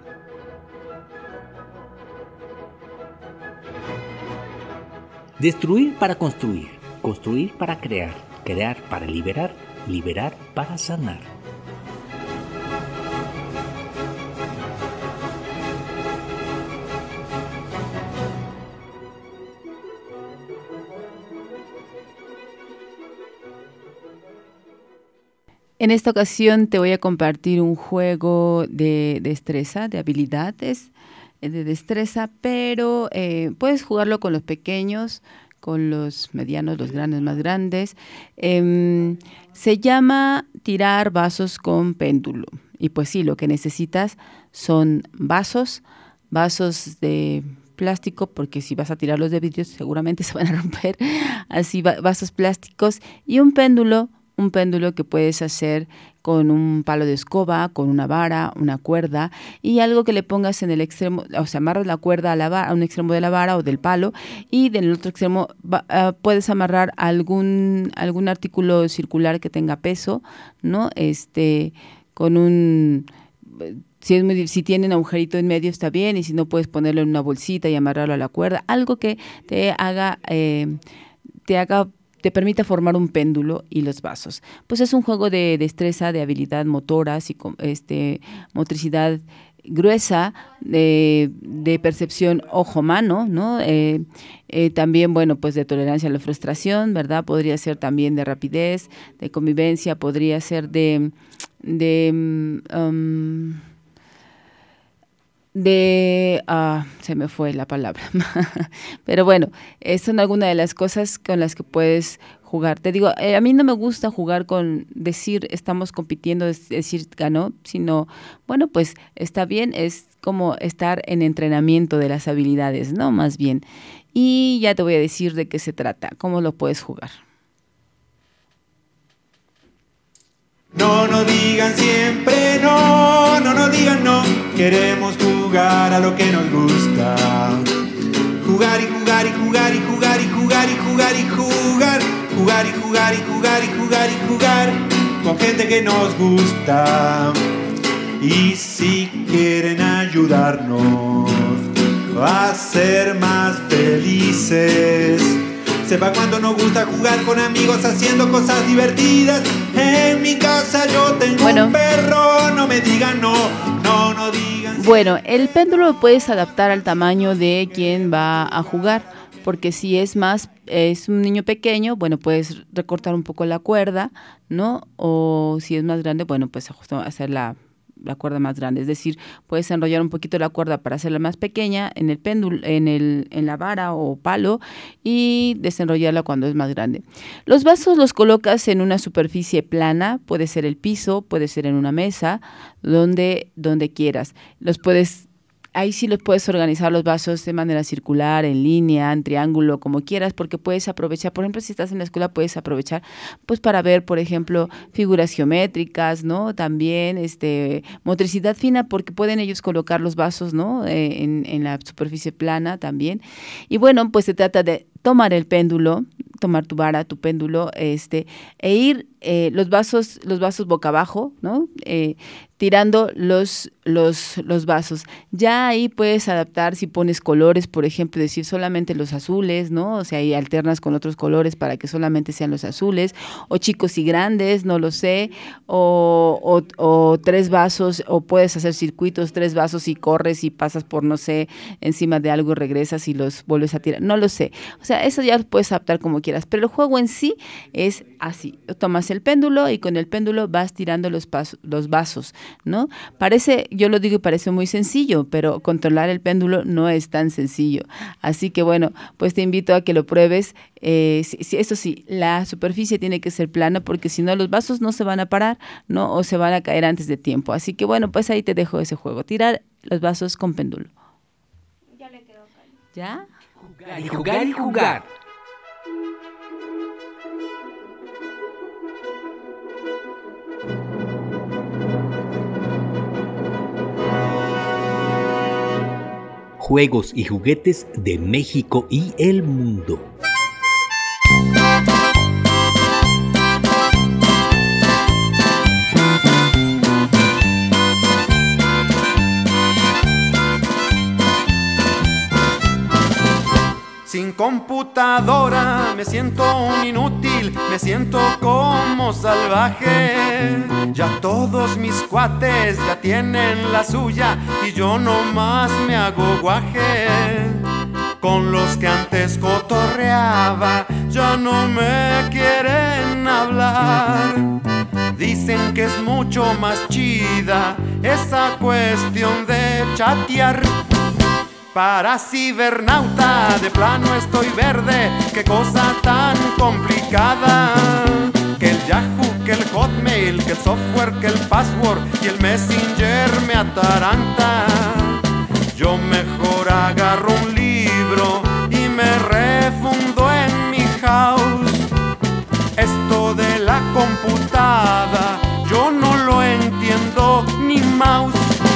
Destruir para construir, construir para crear, crear para liberar, liberar para sanar. En esta ocasión te voy a compartir un juego de destreza, de habilidades, de destreza, pero eh, puedes jugarlo con los pequeños, con los medianos, los grandes, más grandes. Eh, se llama tirar vasos con péndulo. Y pues sí, lo que necesitas son vasos, vasos de plástico, porque si vas a tirarlos de vidrio seguramente se van a romper, así vasos plásticos, y un péndulo, un péndulo que puedes hacer con un palo de escoba, con una vara, una cuerda y algo que le pongas en el extremo, o sea, amarras la cuerda a, la vara, a un extremo de la vara o del palo y del otro extremo va, uh, puedes amarrar algún algún artículo circular que tenga peso, ¿no? Este, con un... Si, es muy, si tiene un agujerito en medio está bien, y si no puedes ponerlo en una bolsita y amarrarlo a la cuerda, algo que te haga... Eh, te haga te permita formar un péndulo y los vasos. Pues es un juego de destreza, de habilidad motora, este, motricidad gruesa, de, de percepción ojo-mano, ¿no? Eh, eh, también, bueno, pues de tolerancia a la frustración, ¿verdad? Podría ser también de rapidez, de convivencia, podría ser de... de um, de, ah, se me fue la palabra, pero bueno, eh, son algunas de las cosas con las que puedes jugar. Te digo, eh, a mí no me gusta jugar con decir estamos compitiendo, es decir ganó, sino, bueno, pues está bien, es como estar en entrenamiento de las habilidades, ¿no? Más bien. Y ya te voy a decir de qué se trata, cómo lo puedes jugar. No nos digan siempre no, no nos digan no, queremos jugar a lo que nos gusta. Jugar y jugar y jugar y jugar y jugar y jugar y jugar, jugar y jugar y jugar y jugar y jugar con gente que nos gusta. Y si quieren ayudarnos a ser más felices, sepa cuánto nos gusta jugar con amigos haciendo cosas divertidas. En mi casa yo tengo bueno. un perro, no me digan no, no, no digan... Bueno, el péndulo lo puedes adaptar al tamaño de quien va a jugar, porque si es más, es un niño pequeño, bueno, puedes recortar un poco la cuerda, ¿no? O si es más grande, bueno, pues hacer la... la cuerda más grande, es decir, puedes enrollar un poquito la cuerda para hacerla más pequeña en el péndulo, en el en la vara o palo y desenrollarla cuando es más grande. Los vasos los colocas en una superficie plana, puede ser el piso, puede ser en una mesa, donde donde quieras. Los puedes ahí sí los puedes organizar los vasos de manera circular, en línea, en triángulo, como quieras, porque puedes aprovechar, por ejemplo, si estás en la escuela, puedes aprovechar pues para ver, por ejemplo, figuras geométricas, ¿no? También este motricidad fina, porque pueden ellos colocar los vasos, ¿no? Eh, en, en la superficie plana también. Y bueno, pues se trata de tomar el péndulo, tomar tu vara, tu péndulo, este, e ir eh, los vasos, los vasos boca abajo, ¿no? Eh, tirando los, los, los vasos. Ya ahí puedes adaptar si pones colores, por ejemplo, decir solamente los azules, ¿no? O sea, ahí alternas con otros colores para que solamente sean los azules, o chicos y grandes, no lo sé, o, o, o tres vasos, o puedes hacer circuitos, tres vasos y corres y pasas por, no sé, encima de algo y regresas y los vuelves a tirar, no lo sé. O sea, eso ya lo puedes adaptar como quieras, pero el juego en sí es así. Tomas el péndulo y con el péndulo vas tirando los, pasos, los vasos, ¿no? Parece, yo lo digo y parece muy sencillo, pero controlar el péndulo no es tan sencillo. Así que bueno, pues te invito a que lo pruebes. Eh, si, si, eso sí, la superficie tiene que ser plana porque si no los vasos no se van a parar, ¿no? O se van a caer antes de tiempo. Así que bueno, pues ahí te dejo ese juego. Tirar los vasos con péndulo. Ya le quedó. ¿Ya? Jugar y jugar y jugar. Juegos y juguetes de México y el mundo. Sin computadora me siento un inútil, me siento como salvaje. Ya todos mis cuates ya tienen la suya y yo nomás me hago guaje. Con los que antes cotorreaba ya no me quieren hablar. Dicen que es mucho más chida esa cuestión de chatear. Para cibernauta de plano estoy verde, qué cosa tan complicada. Que el Yahoo, que el Hotmail, que el software, que el password y el Messenger me ataranta. Yo mejor agarro un libro y me refundo en mi house. Esto de la computada yo no lo entiendo ni mouse.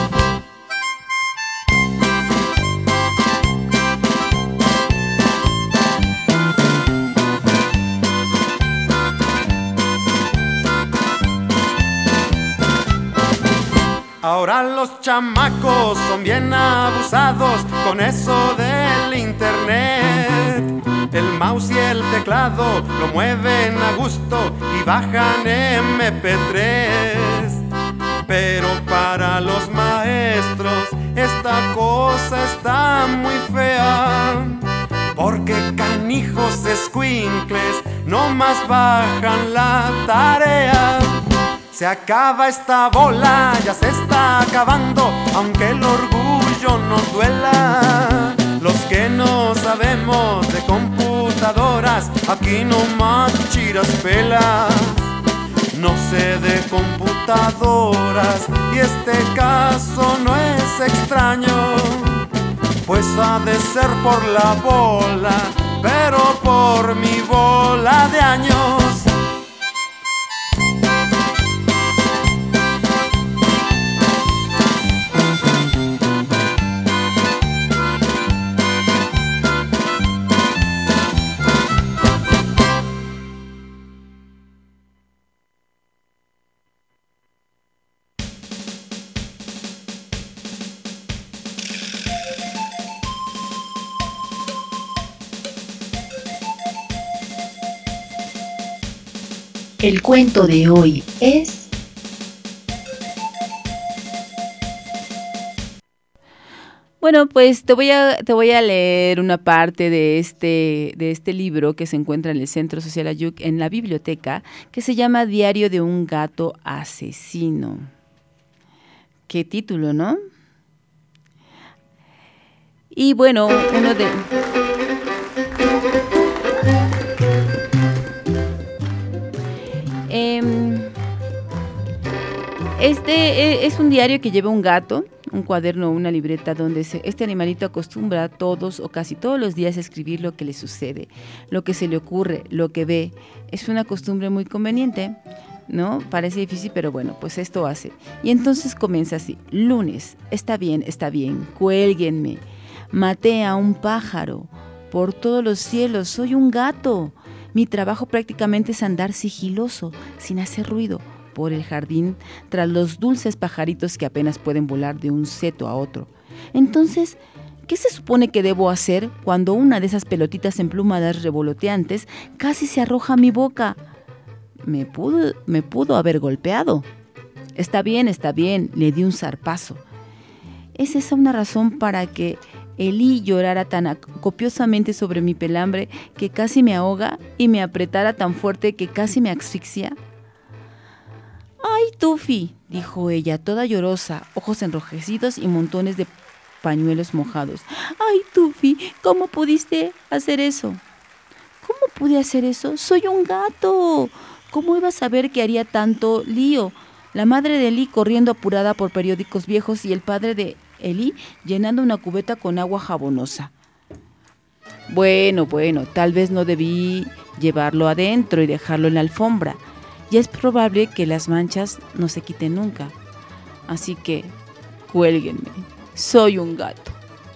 Ahora los chamacos son bien abusados con eso del internet. El mouse y el teclado lo mueven a gusto y bajan eme pe tres. Pero para los maestros esta cosa está muy fea, porque canijos escuincles no más bajan la tarea. Se acaba esta bola, ya se está acabando, aunque el orgullo nos duela. Los que no sabemos de computadoras, aquí nomás chiras pelas. No sé de computadoras y este caso no es extraño, pues ha de ser por la bola, pero por mi bola de años. El cuento de hoy es... Bueno, pues te voy a te voy a leer una parte de este de este libro que se encuentra en el Centro Social Ayuc, en la biblioteca, que se llama Diario de un gato asesino. Qué título, ¿no? Y bueno, uno de Este es un diario que lleva un gato, un cuaderno o una libreta donde se, este animalito acostumbra todos o casi todos los días a escribir lo que le sucede, lo que se le ocurre, lo que ve. Es una costumbre muy conveniente, ¿no? Parece difícil, pero bueno, pues esto hace. Y entonces comienza así: lunes, está bien, está bien, cuélguenme. Maté a un pájaro, por todos los cielos, soy un gato. Mi trabajo prácticamente es andar sigiloso, sin hacer ruido, por el jardín, tras los dulces pajaritos que apenas pueden volar de un seto a otro. Entonces, ¿qué se supone que debo hacer cuando una de esas pelotitas emplumadas revoloteantes casi se arroja a mi boca? Me pudo, me pudo haber golpeado. Está bien, está bien, le di un zarpazo. ¿Es esa una razón para que Elí llorara tan copiosamente sobre mi pelambre que casi me ahoga y me apretara tan fuerte que casi me asfixia? ¡Ay, Tufi!, dijo ella, toda llorosa, ojos enrojecidos y montones de pañuelos mojados. ¡Ay, Tufi! ¿Cómo pudiste hacer eso? ¿Cómo pude hacer eso? ¡Soy un gato! ¿Cómo iba a saber que haría tanto lío? La madre de Elí corriendo apurada por periódicos viejos y el padre de Elí llenando una cubeta con agua jabonosa. Bueno, bueno, tal vez no debí llevarlo adentro y dejarlo en la alfombra. Ya es probable que las manchas no se quiten nunca. Así que, cuélguenme. Soy un gato.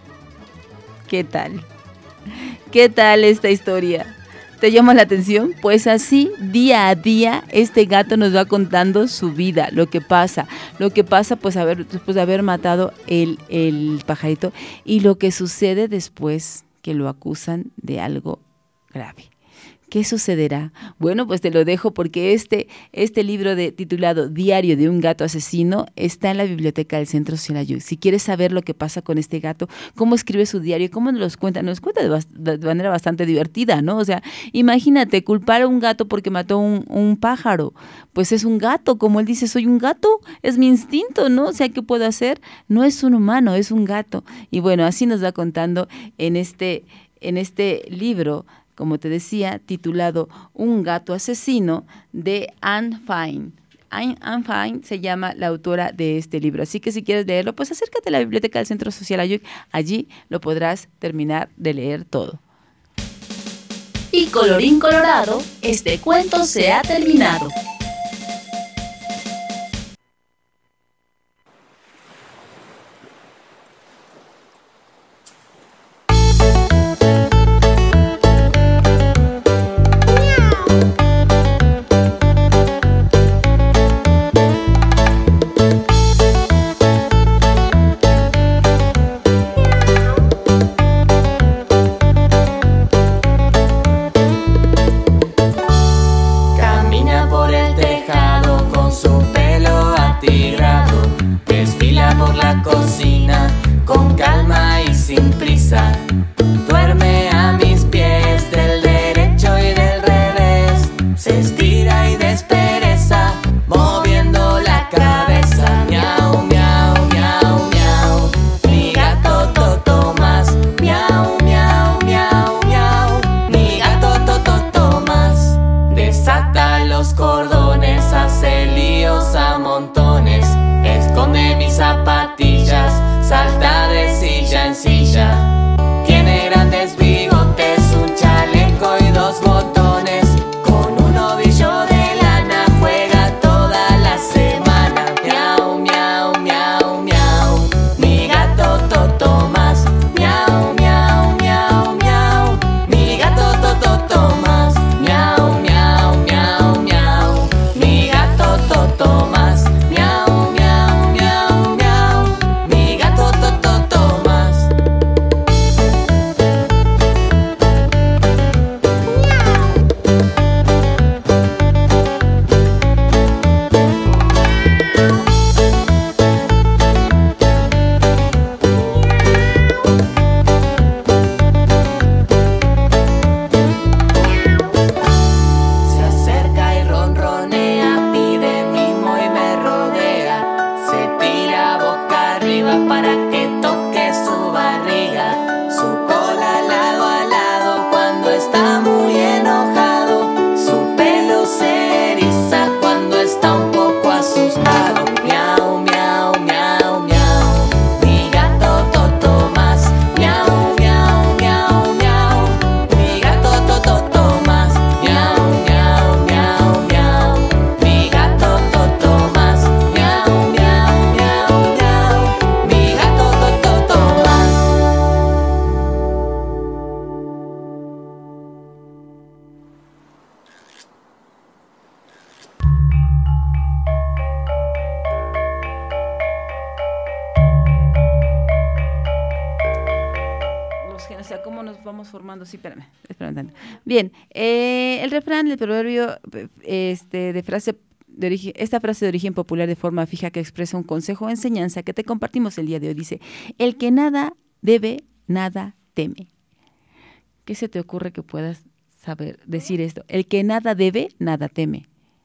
¿Qué tal? ¿Qué tal esta historia? ¿Te llama la atención? Pues así, día a día, este gato nos va contando su vida, lo que pasa. Lo que pasa, pues, a ver, después de haber matado el, el pajarito y lo que sucede después que lo acusan de algo grave. ¿Qué sucederá? Bueno, pues te lo dejo porque este, este libro de, titulado Diario de un gato asesino está en la biblioteca del Centro Social Ayuc. Si quieres saber lo que pasa con este gato, cómo escribe su diario, cómo nos los cuenta, nos cuenta de, bast- de manera bastante divertida, ¿no? O sea, imagínate, culpar a un gato porque mató un, un pájaro. Pues es un gato, como él dice, soy un gato, es mi instinto, ¿no? O sea, ¿qué puedo hacer? No es un humano, es un gato. Y bueno, así nos va contando en este, en este libro, como te decía, titulado Un gato asesino, de Anne Fine. Anne, Anne Fine se llama la autora de este libro. Así que si quieres leerlo, pues acércate a la biblioteca del Centro Social Ayuc. Allí lo podrás terminar de leer todo. Y colorín colorado, este cuento se ha terminado. vamos formando, sí, espérame, espérame. Bien, eh, el refrán, el proverbio, este, de frase de origen, esta frase de origen popular de forma fija que expresa un consejo o enseñanza que te compartimos el día de hoy, dice, el que nada debe, nada teme. ¿Qué se te ocurre que puedas saber decir esto? El que nada debe, nada teme.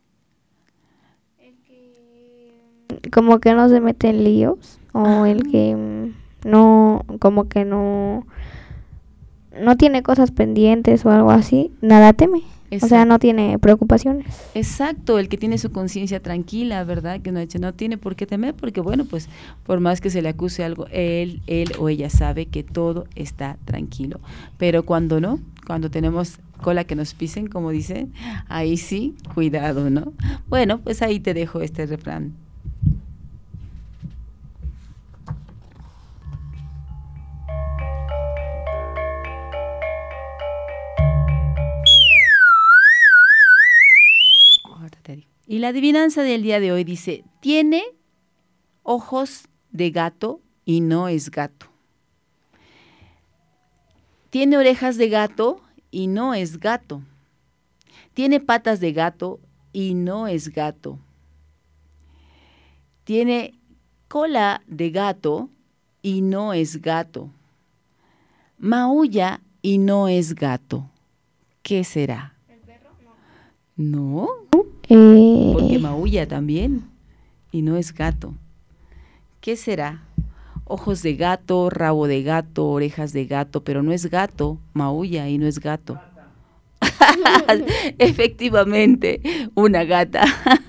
Como que no se mete en líos, o ah. el que no, como que no, no tiene cosas pendientes o algo así, nada teme. Exacto. O sea, no tiene preocupaciones. Exacto, el que tiene su conciencia tranquila, ¿verdad? Que no, no tiene por qué temer, porque bueno, pues por más que se le acuse algo, él, él o ella sabe que todo está tranquilo. Pero cuando no, cuando tenemos cola que nos pisen, como dicen, ahí sí, cuidado, ¿no? Bueno, pues ahí te dejo este refrán. Y la adivinanza del día de hoy dice, tiene ojos de gato y no es gato. Tiene orejas de gato y no es gato. Tiene patas de gato y no es gato. Tiene cola de gato y no es gato. Maulla y no es gato. ¿Qué será? ¿El perro? No. No. Eh... Porque maulla también y no es gato. ¿Qué será? Ojos de gato, rabo de gato, orejas de gato, pero no es gato, maulla y no es gato. Efectivamente, una gata.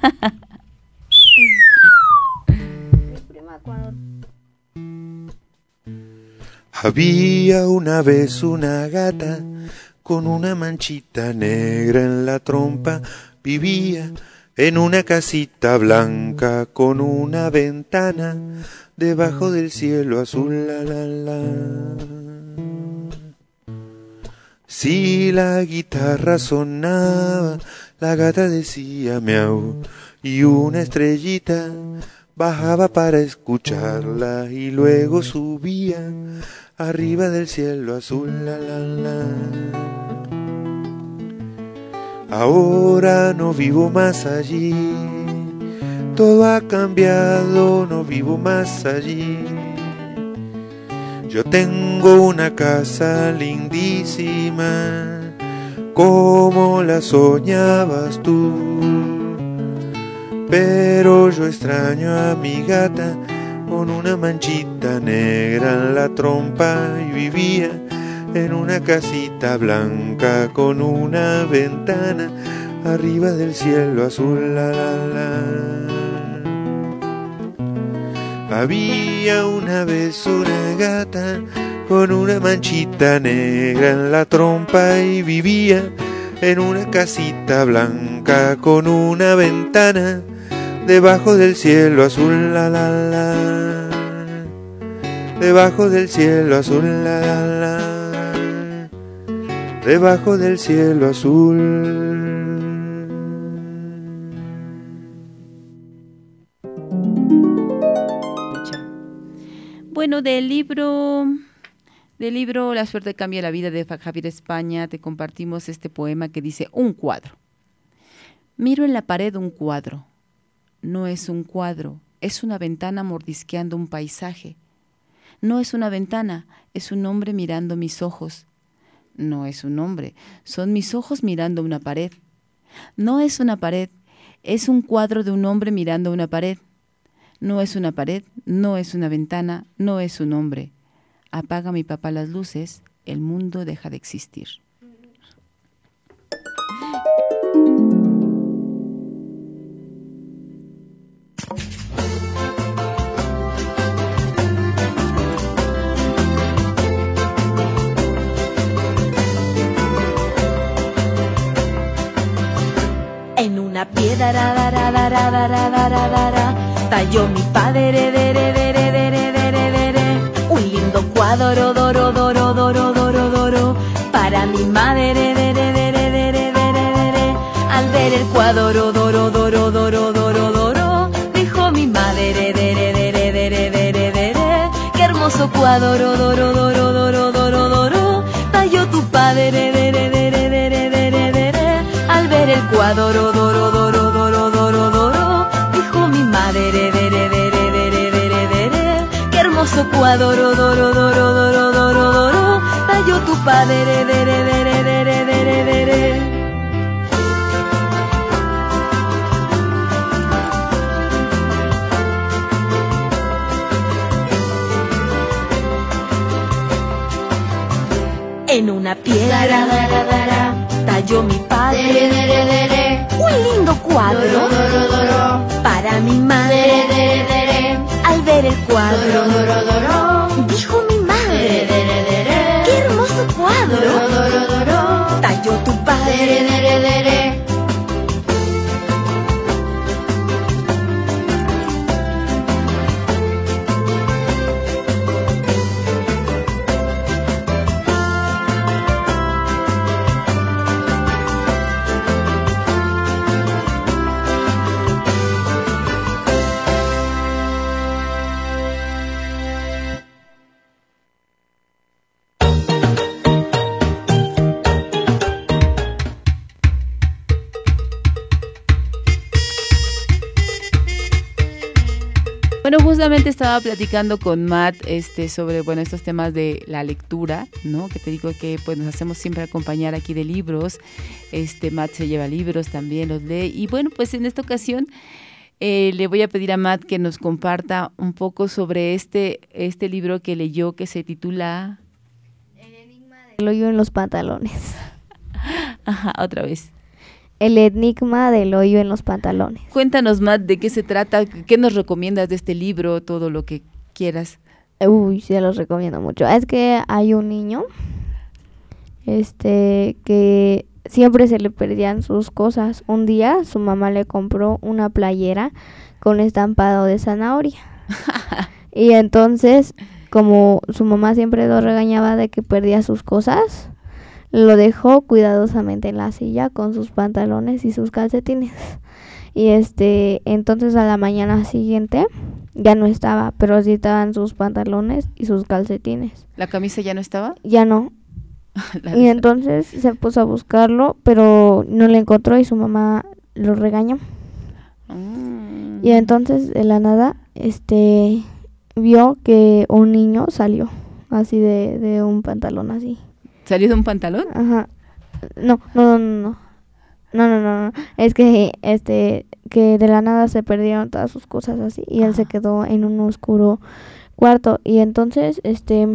Había una vez una gata con una manchita negra en la trompa. Vivía en una casita blanca con una ventana debajo del cielo azul, la la la. Si la guitarra sonaba, la gata decía miau, y una estrellita bajaba para escucharla y luego subía arriba del cielo azul, la la la. Ahora no vivo más allí, todo ha cambiado, no vivo más allí. Yo tengo una casa lindísima, como la soñabas tú. Pero yo extraño a mi gata con una manchita negra en la trompa y vivía en una casita blanca con una ventana arriba del cielo azul, la la la. Había una vez una gata con una manchita negra en la trompa y vivía en una casita blanca con una ventana debajo del cielo azul, la la la. Debajo del cielo azul, la la la. Debajo del cielo azul. Bueno, del libro, del libro La suerte cambia la vida de Javier España, te compartimos este poema que dice un cuadro. Miro en la pared un cuadro. No es un cuadro, es una ventana mordisqueando un paisaje. No es una ventana, es un hombre mirando mis ojos. No es un hombre, son mis ojos mirando una pared. No es una pared, es un cuadro de un hombre mirando una pared. No es una pared, no es una ventana, no es un hombre. Apaga mi papá las luces, el mundo deja de existir. En una piedra da, da, da, da, da, da, da, da, da, da, talló mi padre de, de, de, de, de, de, de, de, de, de, un lindo cuadro doro, doro, doro, doro, doro, para mi madre de, de, de, de, de, de, de, de, de, de. Al ver el cuadro doro, doro, doro, doro, doro, dijo mi madre de, de, de, de, de, de, de, de, de, de, qué hermoso cuadro doro, doro, doro, doro, doro, talló padre, de, de, de, de, de, de, de, de, de, de. Al ver el cuadro, doro, doro, doro, doro, doro, doro, dijo mi madre, de, de, de, de, de, de, de, de, de, de. Qué hermoso cuadro, doro, doro, doro, doro, doro, doro, talló tu padre, de, de, de, de, de, de, de, de, de, de. En una piedra talló mi padre un lindo cuadro para mi madre. Al ver el cuadro, dijo mi madre, qué hermoso cuadro talló tu padre. Bueno, justamente estaba platicando con Matt este, sobre bueno, estos temas de la lectura, ¿no? Que te digo que pues, nos hacemos siempre acompañar aquí de libros. Este, Matt se lleva libros también, los lee. Y bueno, pues en esta ocasión eh, le voy a pedir a Matt que nos comparta un poco sobre este, este libro que leyó, que se titula El hoyo en los pantalones. Ajá, otra vez. El enigma del hoyo en los pantalones. Cuéntanos, Matt, de qué se trata, qué nos recomiendas de este libro, todo lo que quieras. Uy, se los recomiendo mucho. Es que hay un niño este que siempre se le perdían sus cosas. Un día su mamá le compró una playera con estampado de zanahoria. Y entonces, como su mamá siempre lo regañaba de que perdía sus cosas, lo dejó cuidadosamente en la silla con sus pantalones y sus calcetines. Y este, entonces a la mañana siguiente ya no estaba, pero sí estaban sus pantalones y sus calcetines. ¿La camisa ya no estaba? Ya no. Y entonces se puso a buscarlo, pero no lo encontró y su mamá lo regañó. Mm. Y entonces de la nada, este, vio que un niño salió así de, de un pantalón así. ¿Salió de un pantalón? Ajá. No, no, no, no. No, no, no, no. Es que este que de la nada se perdieron todas sus cosas así y él Ajá. se quedó en un oscuro cuarto y entonces este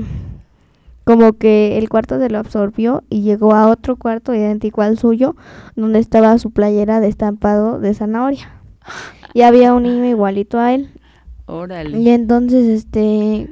como que el cuarto se lo absorbió y llegó a otro cuarto idéntico al suyo donde estaba su playera de estampado de zanahoria. Y había un niño igualito a él. Órale. Y entonces este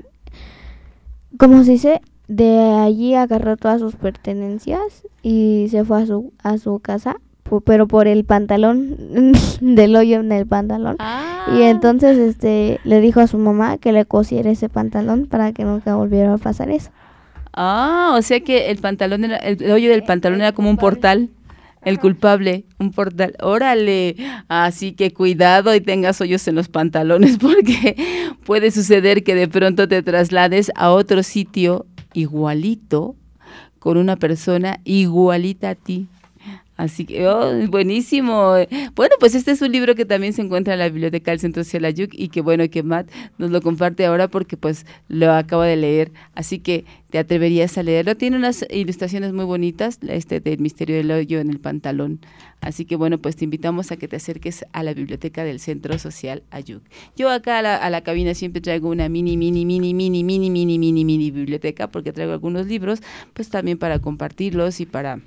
¿cómo se dice? De allí agarró todas sus pertenencias y se fue a su a su casa, pero por el pantalón del hoyo en el pantalón. Ah. Y entonces este le dijo a su mamá que le cosiera ese pantalón para que nunca volviera a pasar eso. Ah, o sea que el pantalón era, el hoyo del pantalón era como un portal. El culpable, un portal. Órale, así que cuidado y tengas hoyos en los pantalones porque puede suceder que de pronto te traslades a otro sitio igualito, con una persona igualita a ti. Así que, oh, buenísimo. Bueno, pues este es un libro que también se encuentra en la biblioteca del Centro Social Ayuc y que bueno que Matt nos lo comparte ahora porque pues lo acaba de leer. Así que te atreverías a leerlo. Tiene unas ilustraciones muy bonitas, este del misterio del hoyo en el pantalón. Así que bueno, pues te invitamos a que te acerques a la biblioteca del Centro Social Ayuc. Yo acá a la, a la cabina siempre traigo una mini, mini, mini, mini, mini, mini, mini, mini biblioteca porque traigo algunos libros, pues también para compartirlos y para...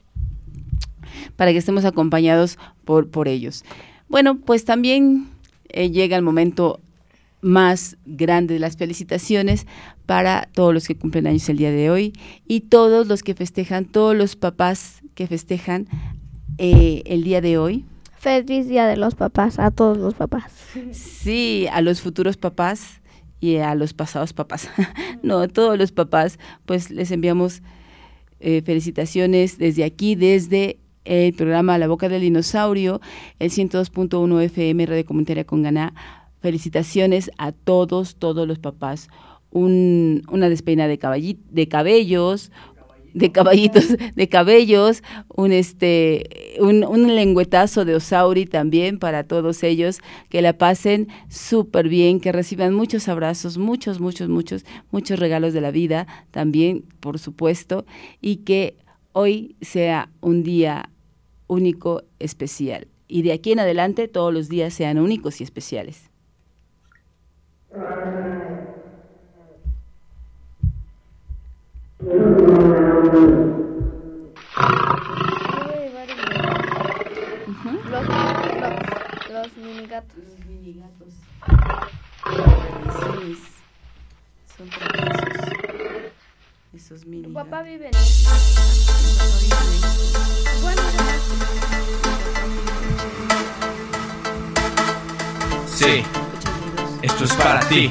para que estemos acompañados por, por ellos. Bueno, pues también eh, llega el momento más grande de las felicitaciones para todos los que cumplen años el día de hoy y todos los que festejan, todos los papás que festejan eh, el día de hoy. Feliz Día de los Papás, a todos los papás. Sí, a los futuros papás y a los pasados papás. No, a todos los papás, pues les enviamos eh, felicitaciones desde aquí, desde el programa La Boca del Dinosaurio, el ciento dos punto uno F M, Radio Comunitaria Conganá. Felicitaciones a todos, todos los papás. Un, una despeina de, caballi- de cabellos, de caballitos, de cabellos, un este, un, un lengüetazo de Osauri también para todos ellos, que la pasen súper bien, que reciban muchos abrazos, muchos, muchos, muchos, muchos regalos de la vida también, por supuesto, y que hoy sea un día único, especial. Y de aquí en adelante todos los días sean únicos y especiales. Los, los, los minigatos. Los minigatos. Tradiciones. Son traviesos. Esos mini. Tu papá vive en eso. Bueno. Sí, esto es para ti.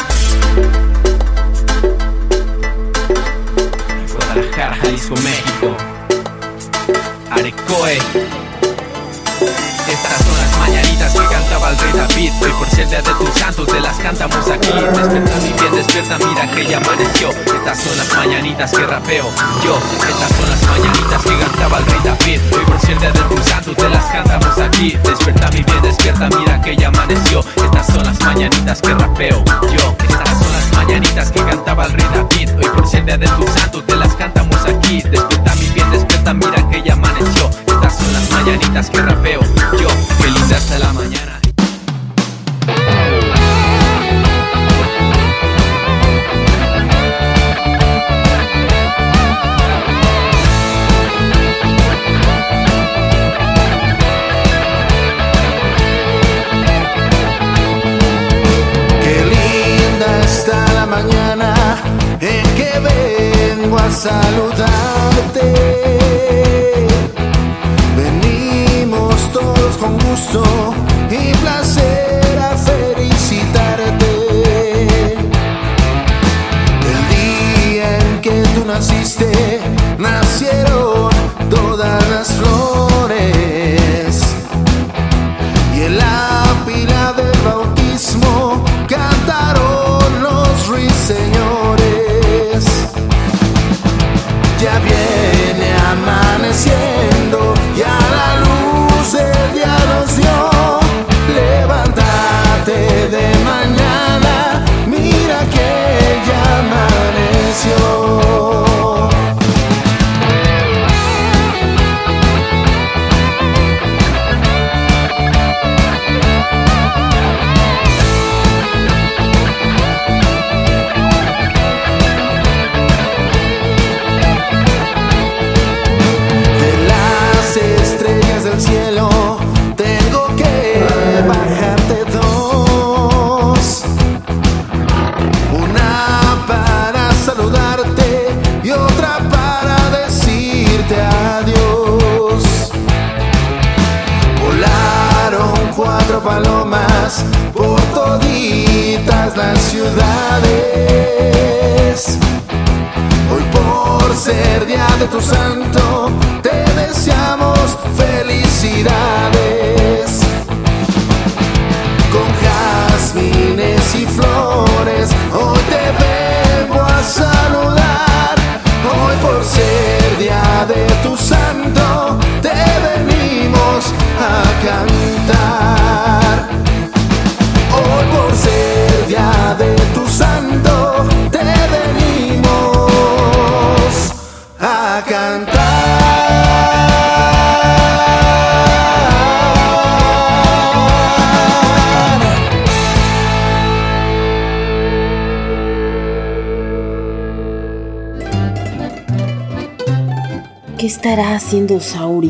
Guadalajara, Jalisco, México. Arecoe. Estas son las mañanitas que cantaba el rey David. Hoy por ser día de tus santos te las cantamos aquí. Despierta mi bien, despierta, mira que ya amaneció. Estas son las mañanitas que rapeo yo. Estas son las mañanitas que cantaba el rey David. Hoy por ser día de tus santos te las cantamos aquí. Despierta mi bien, despierta, mira que ya amaneció. Estas son las mañanitas que rapeo yo. Estas son las mañanitas que cantaba el rey David. Hoy por ser día de tus santos te las cantamos aquí. Despierta mi bien, despierta, mira que ya amaneció. Estas son las mañanitas que rapeo yo. Feliz hasta la mañana. Qué linda está la mañana en que vengo a saludarte. Venimos todos con gusto y placer a felicitarte. El día en que tú naciste, nacieron todas las flores. Y en la pila del bautismo cantaron los ruiseñores. Ya viene amaneciendo y a la luz el día nos dio. Levántate de mañana, mira que ya amaneció. Del cielo tengo que bajarte dos, una para saludarte y otra para decirte adiós. Volaron cuatro palomas por toditas las ciudades. Hoy por ser día de tu santo te deseamos felicidades. Con jazmines y flores hoy te vengo a saludar. Hoy por ser día de tu santo te venimos a cantar. Hoy por ser día de tu santo te venimos a cantar. ¿Qué estará haciendo Sauri?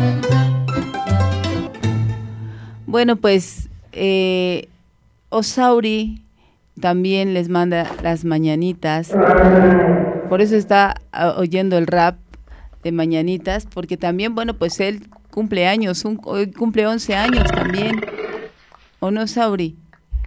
Bueno, pues eh, Osauri también les manda las mañanitas. Por eso está uh, oyendo el rap de mañanitas, porque también, bueno, pues él cumple años, un, hoy cumple once años también. ¿O no, Sauri?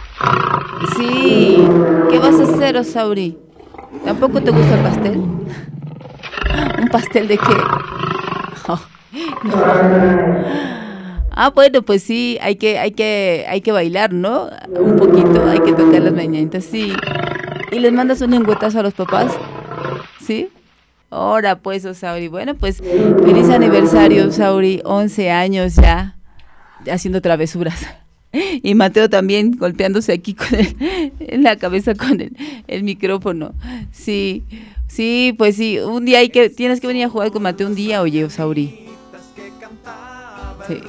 Sí. ¿Qué vas a hacer, Osauri? ¿Tampoco te gusta el pastel? ¿Un pastel de qué? Oh, no. Ah, bueno, pues sí, hay que, hay que, hay que bailar, ¿no? Un poquito, hay que tocar las mañanitas, sí. ¿Y les mandas un lengüetazo a los papás? ¿Sí? Ahora pues, Osauri. Bueno, pues feliz aniversario, Osauri. once años ya haciendo travesuras. Y Mateo también golpeándose aquí con el, en la cabeza con el, el micrófono. Sí, sí, pues sí. Un día hay que, tienes que venir a jugar con Mateo un día, oye, Osauri. Sí.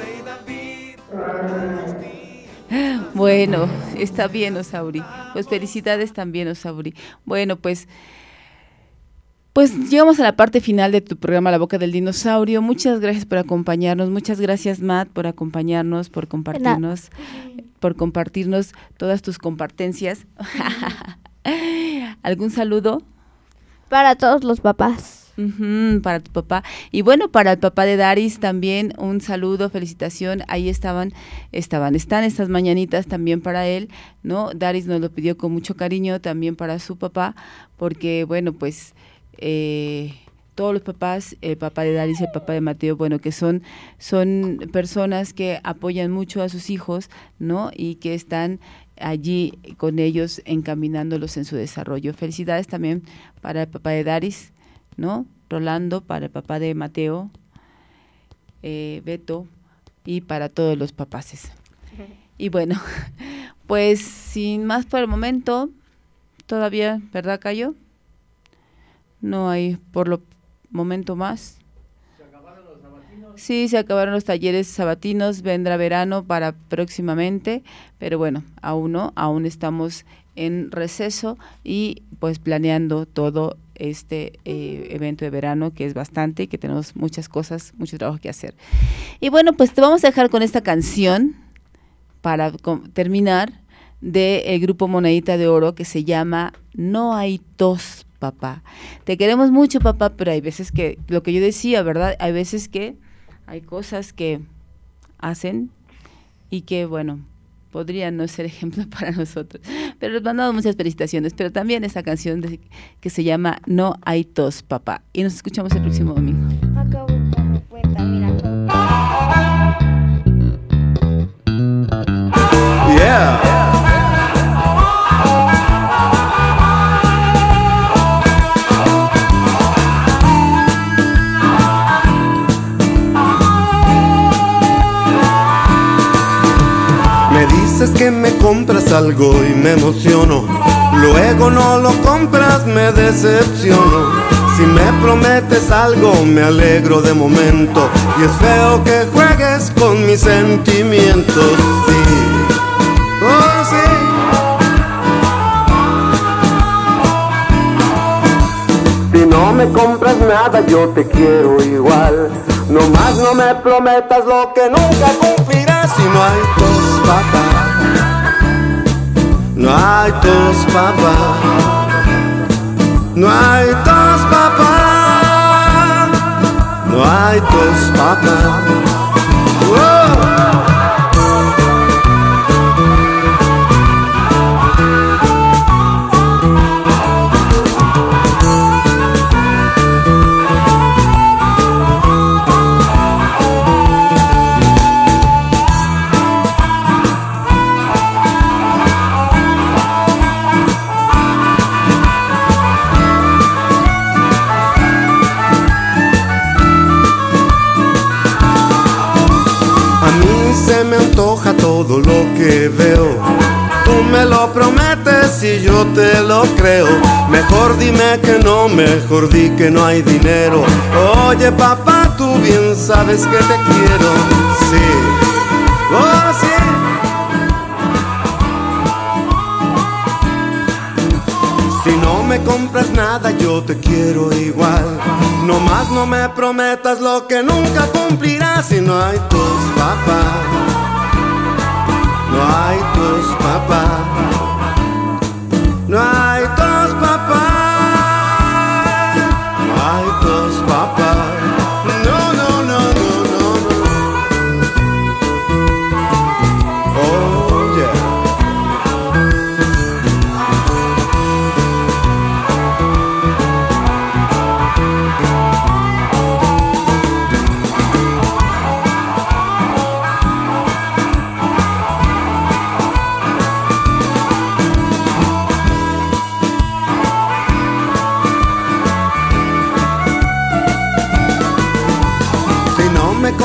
Bueno, está bien, Osauri. Pues felicidades también, Osauri. Bueno, pues Pues llegamos a la parte final de tu programa La Boca del Dinosaurio. Muchas gracias por acompañarnos. Muchas gracias, Matt, por acompañarnos, por compartirnos, por compartirnos todas tus compartencias. ¿Algún saludo? Para todos los papás. Uh-huh, para tu papá. Y bueno, para el papá de Daris también un saludo, felicitación. Ahí estaban, estaban, están estas mañanitas también para él, ¿no? Daris nos lo pidió con mucho cariño también para su papá, porque bueno, pues eh, todos los papás, el papá de Daris, el papá de Mateo, bueno, que son, son personas que apoyan mucho a sus hijos, ¿no? Y que están allí con ellos encaminándolos en su desarrollo. Felicidades también para el papá de Daris, ¿no? Rolando, para el papá de Mateo, eh, Beto, y para todos los papaces. Y bueno, pues sin más por el momento, todavía, ¿verdad, Cayo? No hay por lo momento más. ¿Se acabaron los sabatinos? Sí, se acabaron los talleres sabatinos, vendrá verano para próximamente, pero bueno, aún no, aún estamos en receso y pues planeando todo este eh, evento de verano, que es bastante y que tenemos muchas cosas, mucho trabajo que hacer. Y bueno, pues te vamos a dejar con esta canción para con, terminar del grupo Monedita de Oro, que se llama No hay tos, papá. Te queremos mucho, papá, pero hay veces que, lo que yo decía, ¿verdad? Hay veces que hay cosas que hacen y que, bueno, podrían no ser ejemplo para nosotros. Pero les mandamos muchas felicitaciones, pero también esa canción de, que se llama No hay tos, papá. Y nos escuchamos el próximo domingo. Acabo de darme cuenta, mira. Yeah. Me dices que me compras algo y me emociono, luego no lo compras, me decepciono. Si me prometes algo me alegro de momento, y es feo que juegues con mis sentimientos. Sí, oh sí. Si no me compras nada yo te quiero igual, nomás no me prometas lo que nunca cumplirás. Si no hay tos, papá, no hay tos, papá, no hay tos, papá, no hay tos, papá. ¡Wow! Se me antoja todo lo que veo, tú me lo prometes y yo te lo creo. Mejor dime que no, mejor di que no hay dinero. Oye papá, tú bien sabes que te quiero. Sí, oh sí. Si no me compras nada yo te quiero igual, nomás no me prometas lo que nunca cumplirás. Si no hay tos, papá, no hay tos, papá, no hay tos, papá, no hay tos, papá. No, no, no, no, no, no. Oh, yeah.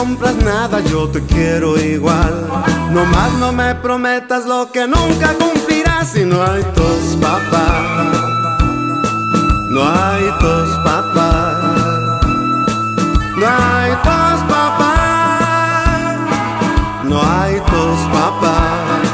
compras nada, yo te quiero igual. Nomás no me prometas lo que nunca cumplirás. Si no hay tos, papá, no hay tos, papá, no hay tos, papá, no hay tos, papá.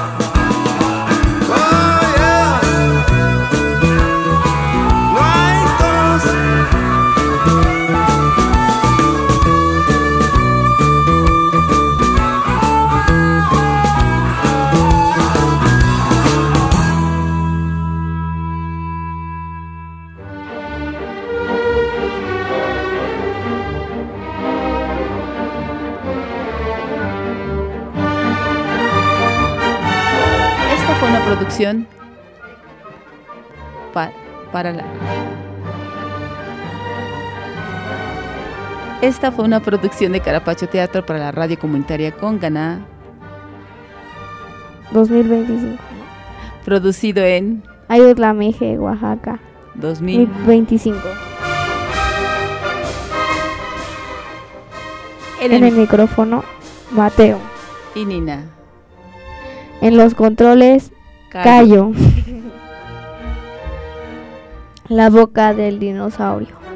Producción pa, para la Esta fue una producción de Carapacho Teatro para la radio comunitaria Conganá dos mil veinticinco. Producido en Ayutlameje, Oaxaca dos mil veinticinco. En, en el, el micrófono Mateo y Nina. En los controles Cayo. La boca del dinosaurio.